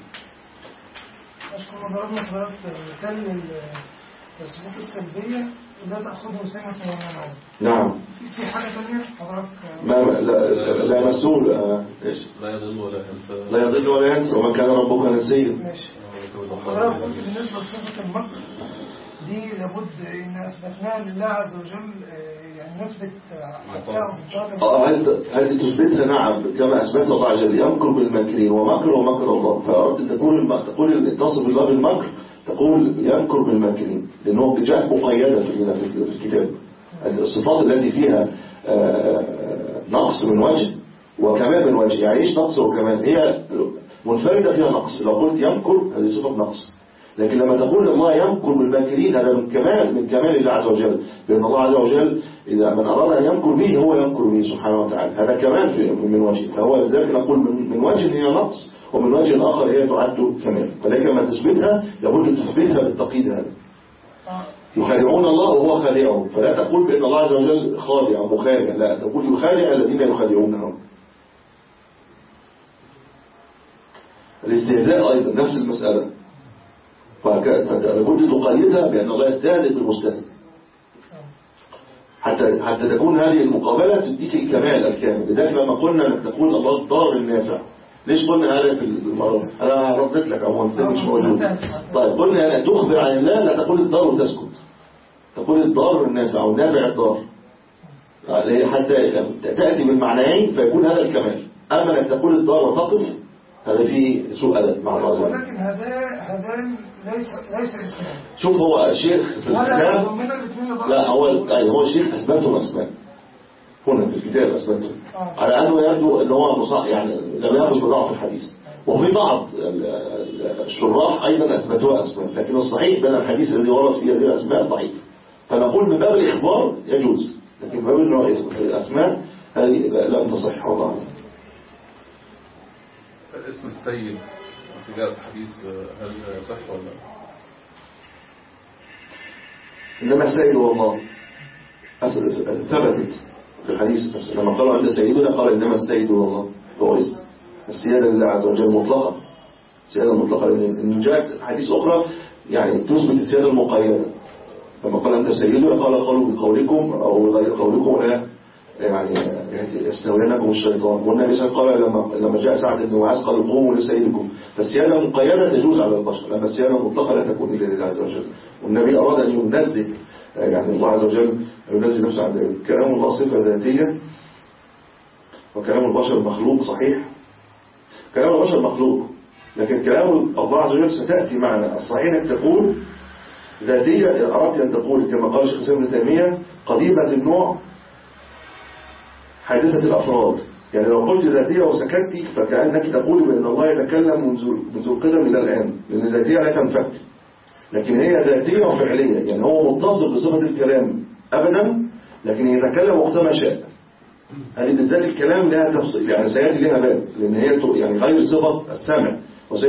أشكر ضربنا حضرتك مثال الصفات السلبية لا تأخذه سنة ولا نعم. في حاجة ثانية حضرتك؟ ما لا لا مسؤول ايش؟ لا يضل ولا ينسى. لا يضل ولا ينسى وما كان ربك نسيا. ماشي. حضرتك قلت بالنسبة لصفة المكر دي لابد ان اثبتناها لله عز وجل، يعني نثبت عكسها. اه هل هل تثبتها؟ نعم، كما اثبت الله عز وجل يمكر بالماكرين ومكر ومكر الله. فاردت تقول تقول تصف الله بالمكر، تقول يمكر بالماكرين، لانه جاء مقيدا في الكتاب. الصفات التي فيها نقص من وجه وكمال من وجه، يعني ايش نقص وكمال؟ هي منفردة فيها نقص. لو قلت يمكر هذه صفة نقص، لكن لما تقول الله يمكر بالماكرين هذا من كمال من كمال الله عز وجل، لأن الله عز وجل إذا من أراد أن يمكر به هو يمكر به سبحانه وتعالى، هذا كمال من وجه. فهو لذلك نقول من, من وجه هي نقص، ومن وجه آخر هي تعد كمال. ولكن لما تثبتها لابد تثبتها بالتقييد هذا. يخادعون الله وهو خادعهم، فلا تقول بأن الله عز وجل خادع ومخادع، لا، تقول يخادع الذين يخادعونه. الاستهزاء أيضا نفس المسألة، فلابد تقيدها بأن الله يستهزئ بالمستهزئ حتى حتى تكون هذه المقابلة تديك الكمال الكامل. لذلك لما قلنا انك تقول الله الضار النافع، ليش قلنا هذا في المرض؟ انا ردت لك او انت مش موجود. طيب قلنا ان تخبر عن الله لا تقول الضار وتسكت، تقول الضار النافع او النافع الضار، حتى تأتي بالمعنيين فيكون هذا الكمال. اما انك تقول الضار وتقف هذا فيه سوء أدب مع الله. ولكن هذا هذا ليس ليس اسمه. شوف هو الشيخ في الكتاب، لا هو هو الشيخ أثبتهم أسماء هنا في الكتاب أثبتهم آه. على أنه يبدو أنه هو مصح يعني لم يأخذ بضعف الحديث، وفي بعض الشراح أيضا أثبتوها أسماء، لكن الصحيح بأن الحديث الذي ورد فيه هذه الأسماء ضعيف. فنقول من باب الإخبار يجوز، لكن من باب أنه الأسماء هذه لا تصح. والله اسم السيد في جاء الحديث هل صح ولا؟ إنما السيد هو الله، ثبتت في الحديث نفسه لما قالوا عند سيدنا قال إنما السيد هو الله، هو اسم السيادة لله عز وجل مطلقة، السيادة المطلقة. لأن جاءت حديث أخرى يعني تثبت السيادة المقيدة، لما قال أنت سيدنا قال قالوا بقولكم أو غير قولكم ولا يعني يستولينكم الشيطان. والنبي صلى الله عليه وسلم لما لما جاء سعد بن معاذ قال قوموا لسيدكم. فالسيادة المقيدة تجوز على البشر، لما السيادة المطلقة لا تكون إلا لله عز وجل. والنبي أراد أن ينزه يعني الله عز وجل ينزه نفسه عن ذلك. كلام الله صفة ذاتية وكلام البشر مخلوق صحيح. كلام البشر مخلوق، لكن كلام الله عز وجل ستأتي معنا. الصحيح أنك تقول ذاتية، أردت أن تقول كما قال الشيخ ابن تيمية قديمة النوع حادثة الأفراد. يعني لو قلت ذاتية وسكتي فكأنك تقول بأن الله يتكلم منذ القدم إلى الآن، لأن ذاتية لا تنفك، لكن هي ذاتية وفعلية. يعني هو متصف بصفة الكلام أبدا، لكن يتكلم وقتما شاء. هذه بالذات الكلام لها تفصيل، يعني سيأتي لها باب، لأن هي يعني غير صفة السمع.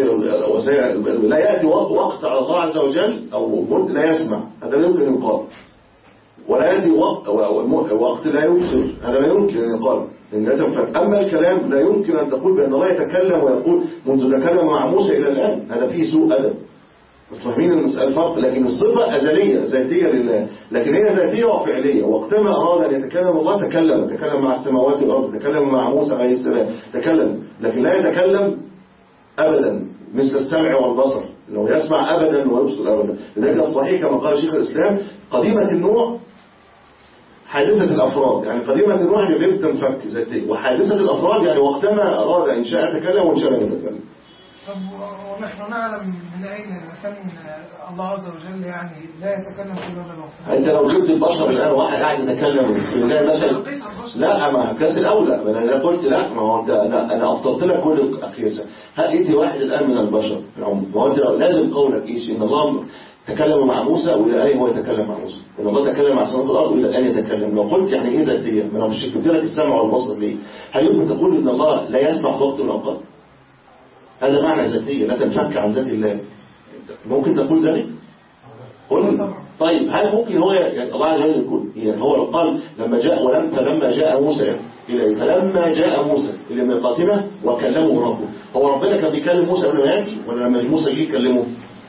وسير لا يأتي وقت على الله عز وجل أو مد لا يسمع، هذا لا يمكن أن يقال. ولا يأتي وقت, وقت لا يبصر، هذا لا يمكن أن يقال، لأن لا تنفع. أما الكلام لا يمكن أن تقول بأن الله يتكلم ويقول منذ تكلم مع موسى إلى الآن، هذا فيه سوء أدب. متفهمين المسألة الفرق؟ لكن الصفة أزلية ذاتية لله، لكن هي ذاتية وفعلية. وقتما أراد أن يتكلم الله تكلم، تكلم مع السماوات والأرض، تكلم مع موسى عليه السلام، تكلم، لكن لا يتكلم أبدا مثل السمع والبصر، إنه يسمع أبدا ويبصر أبدا. لذلك الصحيح كما قال شيخ الإسلام قديمة النوع حادثة الأفراد، يعني قديمة النوع غير تنفك ذاتية، وحادثة الأفراد يعني وقتما أراد إن شاء تكلم وإن شاء لم يتكلم. طب ونحن نعلم من أين إذا كان الله عز وجل يعني لا يتكلم في هذا الوقت؟ أنت لو جبت البشر الآن واحد قاعد يتكلم في الله مثلا، لا ما كاس الأولى، ما أنا قلت لا، ما هو أنت أنا أنا أبطلت لك كل الأقيسة. هأتي واحد الآن من البشر العموم، ما هو أنت لازم قولك إيش؟ إن الله تكلم مع موسى وإلى الآن هو يتكلم مع موسى، إن الله تكلم مع سماوات الأرض وإلى الآن يتكلم. لو قلت يعني إيه ذاتية؟ ما أنا مش جبت لك السمع والبصر ليه؟ هل يمكن تقول إن الله لا يسمع في وقت من الأوقات؟ هذا معنى ذاتية لا تنفك عن ذات الله. ممكن تقول ذلك؟ قل طيب هل ممكن هو يعني الله عز وجل يقول يعني هو لو قال لما جاء ولم فلما جاء موسى إلى فلما جاء موسى إلى ميقاتنا وكلمه ربه، هو ربنا كان بيكلم موسى قبل ما يأتي ولا لما موسى جه يكلمه؟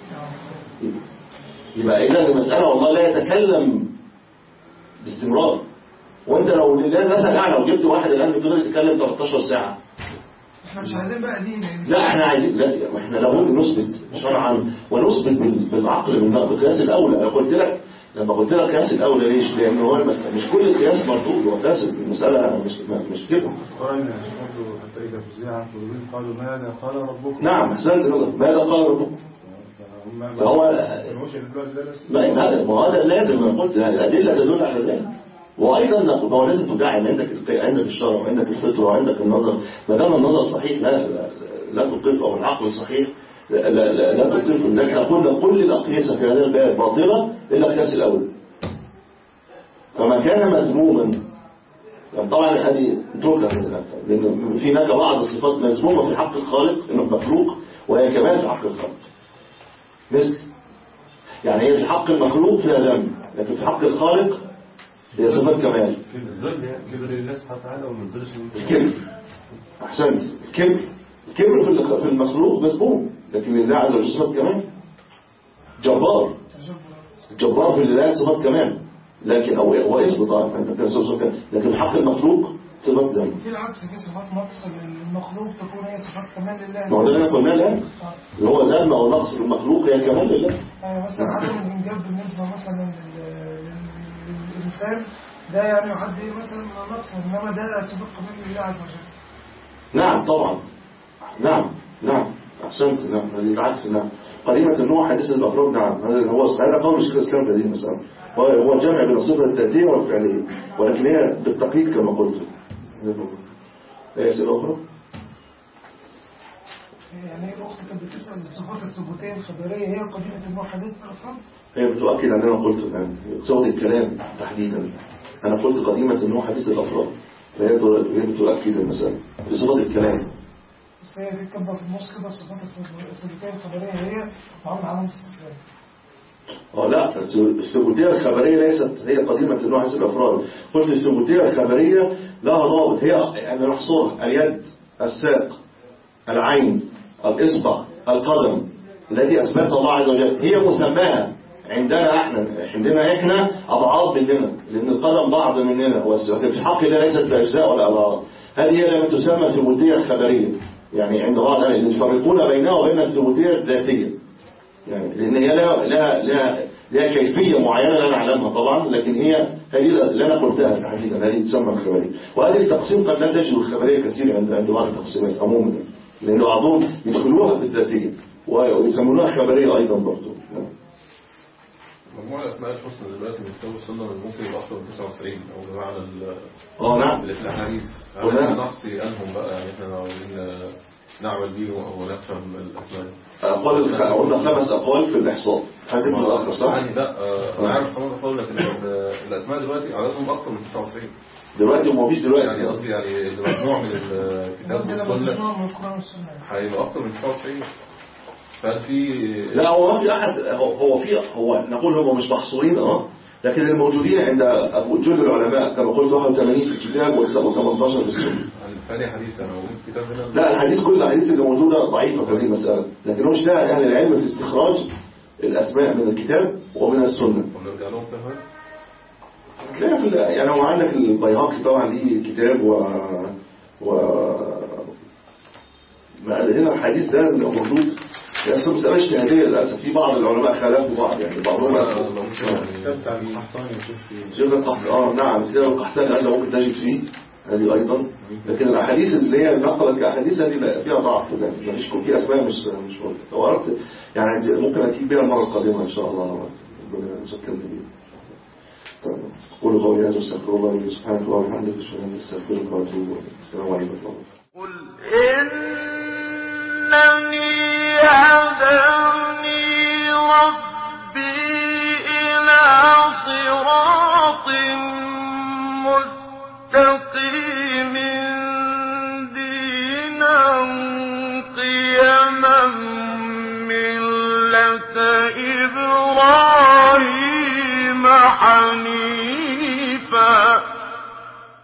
يبقى إذا المسألة والله لا يتكلم باستمرار. وانت لو الآن مثلا قاعد لو جبت واحد الآن بتقدر يتكلم ثلاثة عشر ساعة احنا مش عايزين بقى دين يعني. لا احنا عايزين، لا احنا لابد نثبت شرعا ونثبت بالعقل بالقياس الاولى. انا قلت لك لما قلت لك قياس الاولى ليش؟ لان هو المسألة مش كل القياس مردود وفاسد، المساله مش مش كده. قرأنا برضه حتى إذا فزع عن قلوبهم قالوا ماذا قال ربكم. نعم احسنت والله، ماذا قال ربكم؟ فهو ما هذا ما هذا لازم، انا قلت الادله تدل على ذلك. وايضا ما هو لازم تدعم عندك عندك الشرع وعندك الفطره وعندك النظر. ما دام النظر صحيح لا لا, لا تقف، او العقل صحيح لا لا, لا, لا تقف. لذلك قلنا كل الاقيسه في هذا الباب باطله الا القياس الاول. فما كان مذموما يعني طبعا هذه نتركها، لان في هناك بعض الصفات مذمومه في حق الخالق انه مخلوق، وهي كمان في حق الخالق مثل يعني هي في حق المخلوق فيها ذم، لكن في حق الخالق هي صفات كمال. الذل كبر لله سبحانه وتعالى وما نزلش الكبر. احسنت. الكبر الكبر في المخلوق مذموم، لكن لله عز وجل صفات كمال. جبار جبار في الله صفات كمال، لكن او واسم طبعا لكن في حق المخلوق صفات ذم. في العكس، في صفات نقص للمخلوق تكون هي صفات كمال لله. ما هو ده اللي قلناه الان، اللي هو ذم او نقص للمخلوق هي كمال لله. يعني مثلا عدم الانجاب بالنسبه مثلا للانسان ده يعني يعدي مثلا نقص، انما ده صفات كمال لله عز وجل. نعم طبعا، نعم نعم احسنت. نعم هذه العكس. نعم قديمة النوع حديث الافراد. نعم هذا هو هذا قول شيخ الاسلام في هذه المسألة، هو الجمع بين الصفة الذاتية والفعلية، ولكن هي بالتقييد كما قلت. لا أسئلة أخرى؟ يعني الأخت كانت بتسأل الصفات الثبوتية الخبرية هي قديمة النوع حديث الافراد؟ هي بتؤكد عندنا قلت الآن صوت الكلام تحديدا. أنا قلت قديمة النوع حديث الافراد، فهي بتؤكد المسألة بصفة الكلام. بس هي بتكبر في النص كده الصفات الثبوتية الخبرية هي وعمل علامة استقلال. اه لا، الثبوتية الخبرية ليست هي قديمة النوع حديث الافراد. قلت الثبوتية الخبرية لها ضابط، هي يعني نحصرها: اليد، الساق، العين، الإصبع، القدم التي أثبتها الله عز وجل. هي مسماها عندنا احنا عندنا احنا أبعاد مننا، لأن القدم بعض مننا، وفي حق الله ليست بأجزاء ولا أبعاد. هذه هي لما تسمى الثبوتية الخبرية. يعني عند بعض يفرقون بينها وبين الثبوتية الذاتية، يعني لأن هي لا لا لا لها كيفية معينة لا نعلمها طبعا، لكن هي هذه اللي أنا قلتها تحديدا، هذه تسمى الخبرية. وهذه التقسيم قد لا تجد الخبرية كثير عند عند بعض التقسيمات عموما، لأن بعضهم يدخلوها في الذاتية ويسمونها خبرية أيضا برضو. مجموع الأسماء الحسنى دلوقتي من كتاب السنة ممكن يبقى أكثر من تسعة وتسعين أو بمعنى ال اه نعم الأحاديث. احنا نحصي أنهم بقى، يعني احنا عاوزين نعمل بيهم أو نفهم الأسماء. أقوال قلنا خمس أقوال في الإحصاء. هذه الآخر صح؟ يعني لا أنا عارف خمس أقوال، لكن الأسماء دلوقتي عددهم أكثر من تسعة وتسعين. دلوقتي وما فيش دلوقتي يعني قصدي يعني المجموع من الكتاب والسنة هيبقى أكثر من تسعة وتسعين. فهل في لا هو ما في أحد، هو هو في هو نقول هم مش محصورين اه لكن الموجودين عند أبو جل العلماء كما قلت واحد وثمانين في الكتاب وثمانية عشر في السنة. ثاني حديث أنا موجود في كتاب هنا. لا الحديث كل الحديث اللي موجودة ضعيفة في هذه المسألة، لكن هو مش لاقي أهل العلم في استخراج الأسماء من الكتاب ومن السنة. ونرجع لهم كمان. تلاقي في يعني هو عندك البيهقي طبعا ليه كتاب و و هنا الحديث ده موجود، بس مسألة اجتهادية للأسف. في بعض العلماء خالفوا بعض، يعني بعضهم الكتاب بتاع القحطاني شيخ القحطاني اه نعم كتاب القحطاني هذا ممكن تجد فيه هذه أيضا، لكن الأحاديث اللي هي نقلت كأحاديث هذه فيها ضعف، ما فيش في أسماء مش مش موجودة. لو أردت يعني ممكن أتيك بها المرة القادمة إن شاء الله، ربنا يسكنني بيها. قولوا قولي هذا واستغفر الله لي سبحانه وتعالى وبحمده أشهد أن لا إله إلا الله وأتوب إليه. السلام عليكم ورحمة الله. قل إنني هداني ربي إلى صراط مستقيم دينا قيما ملة إبراهيم حنيفا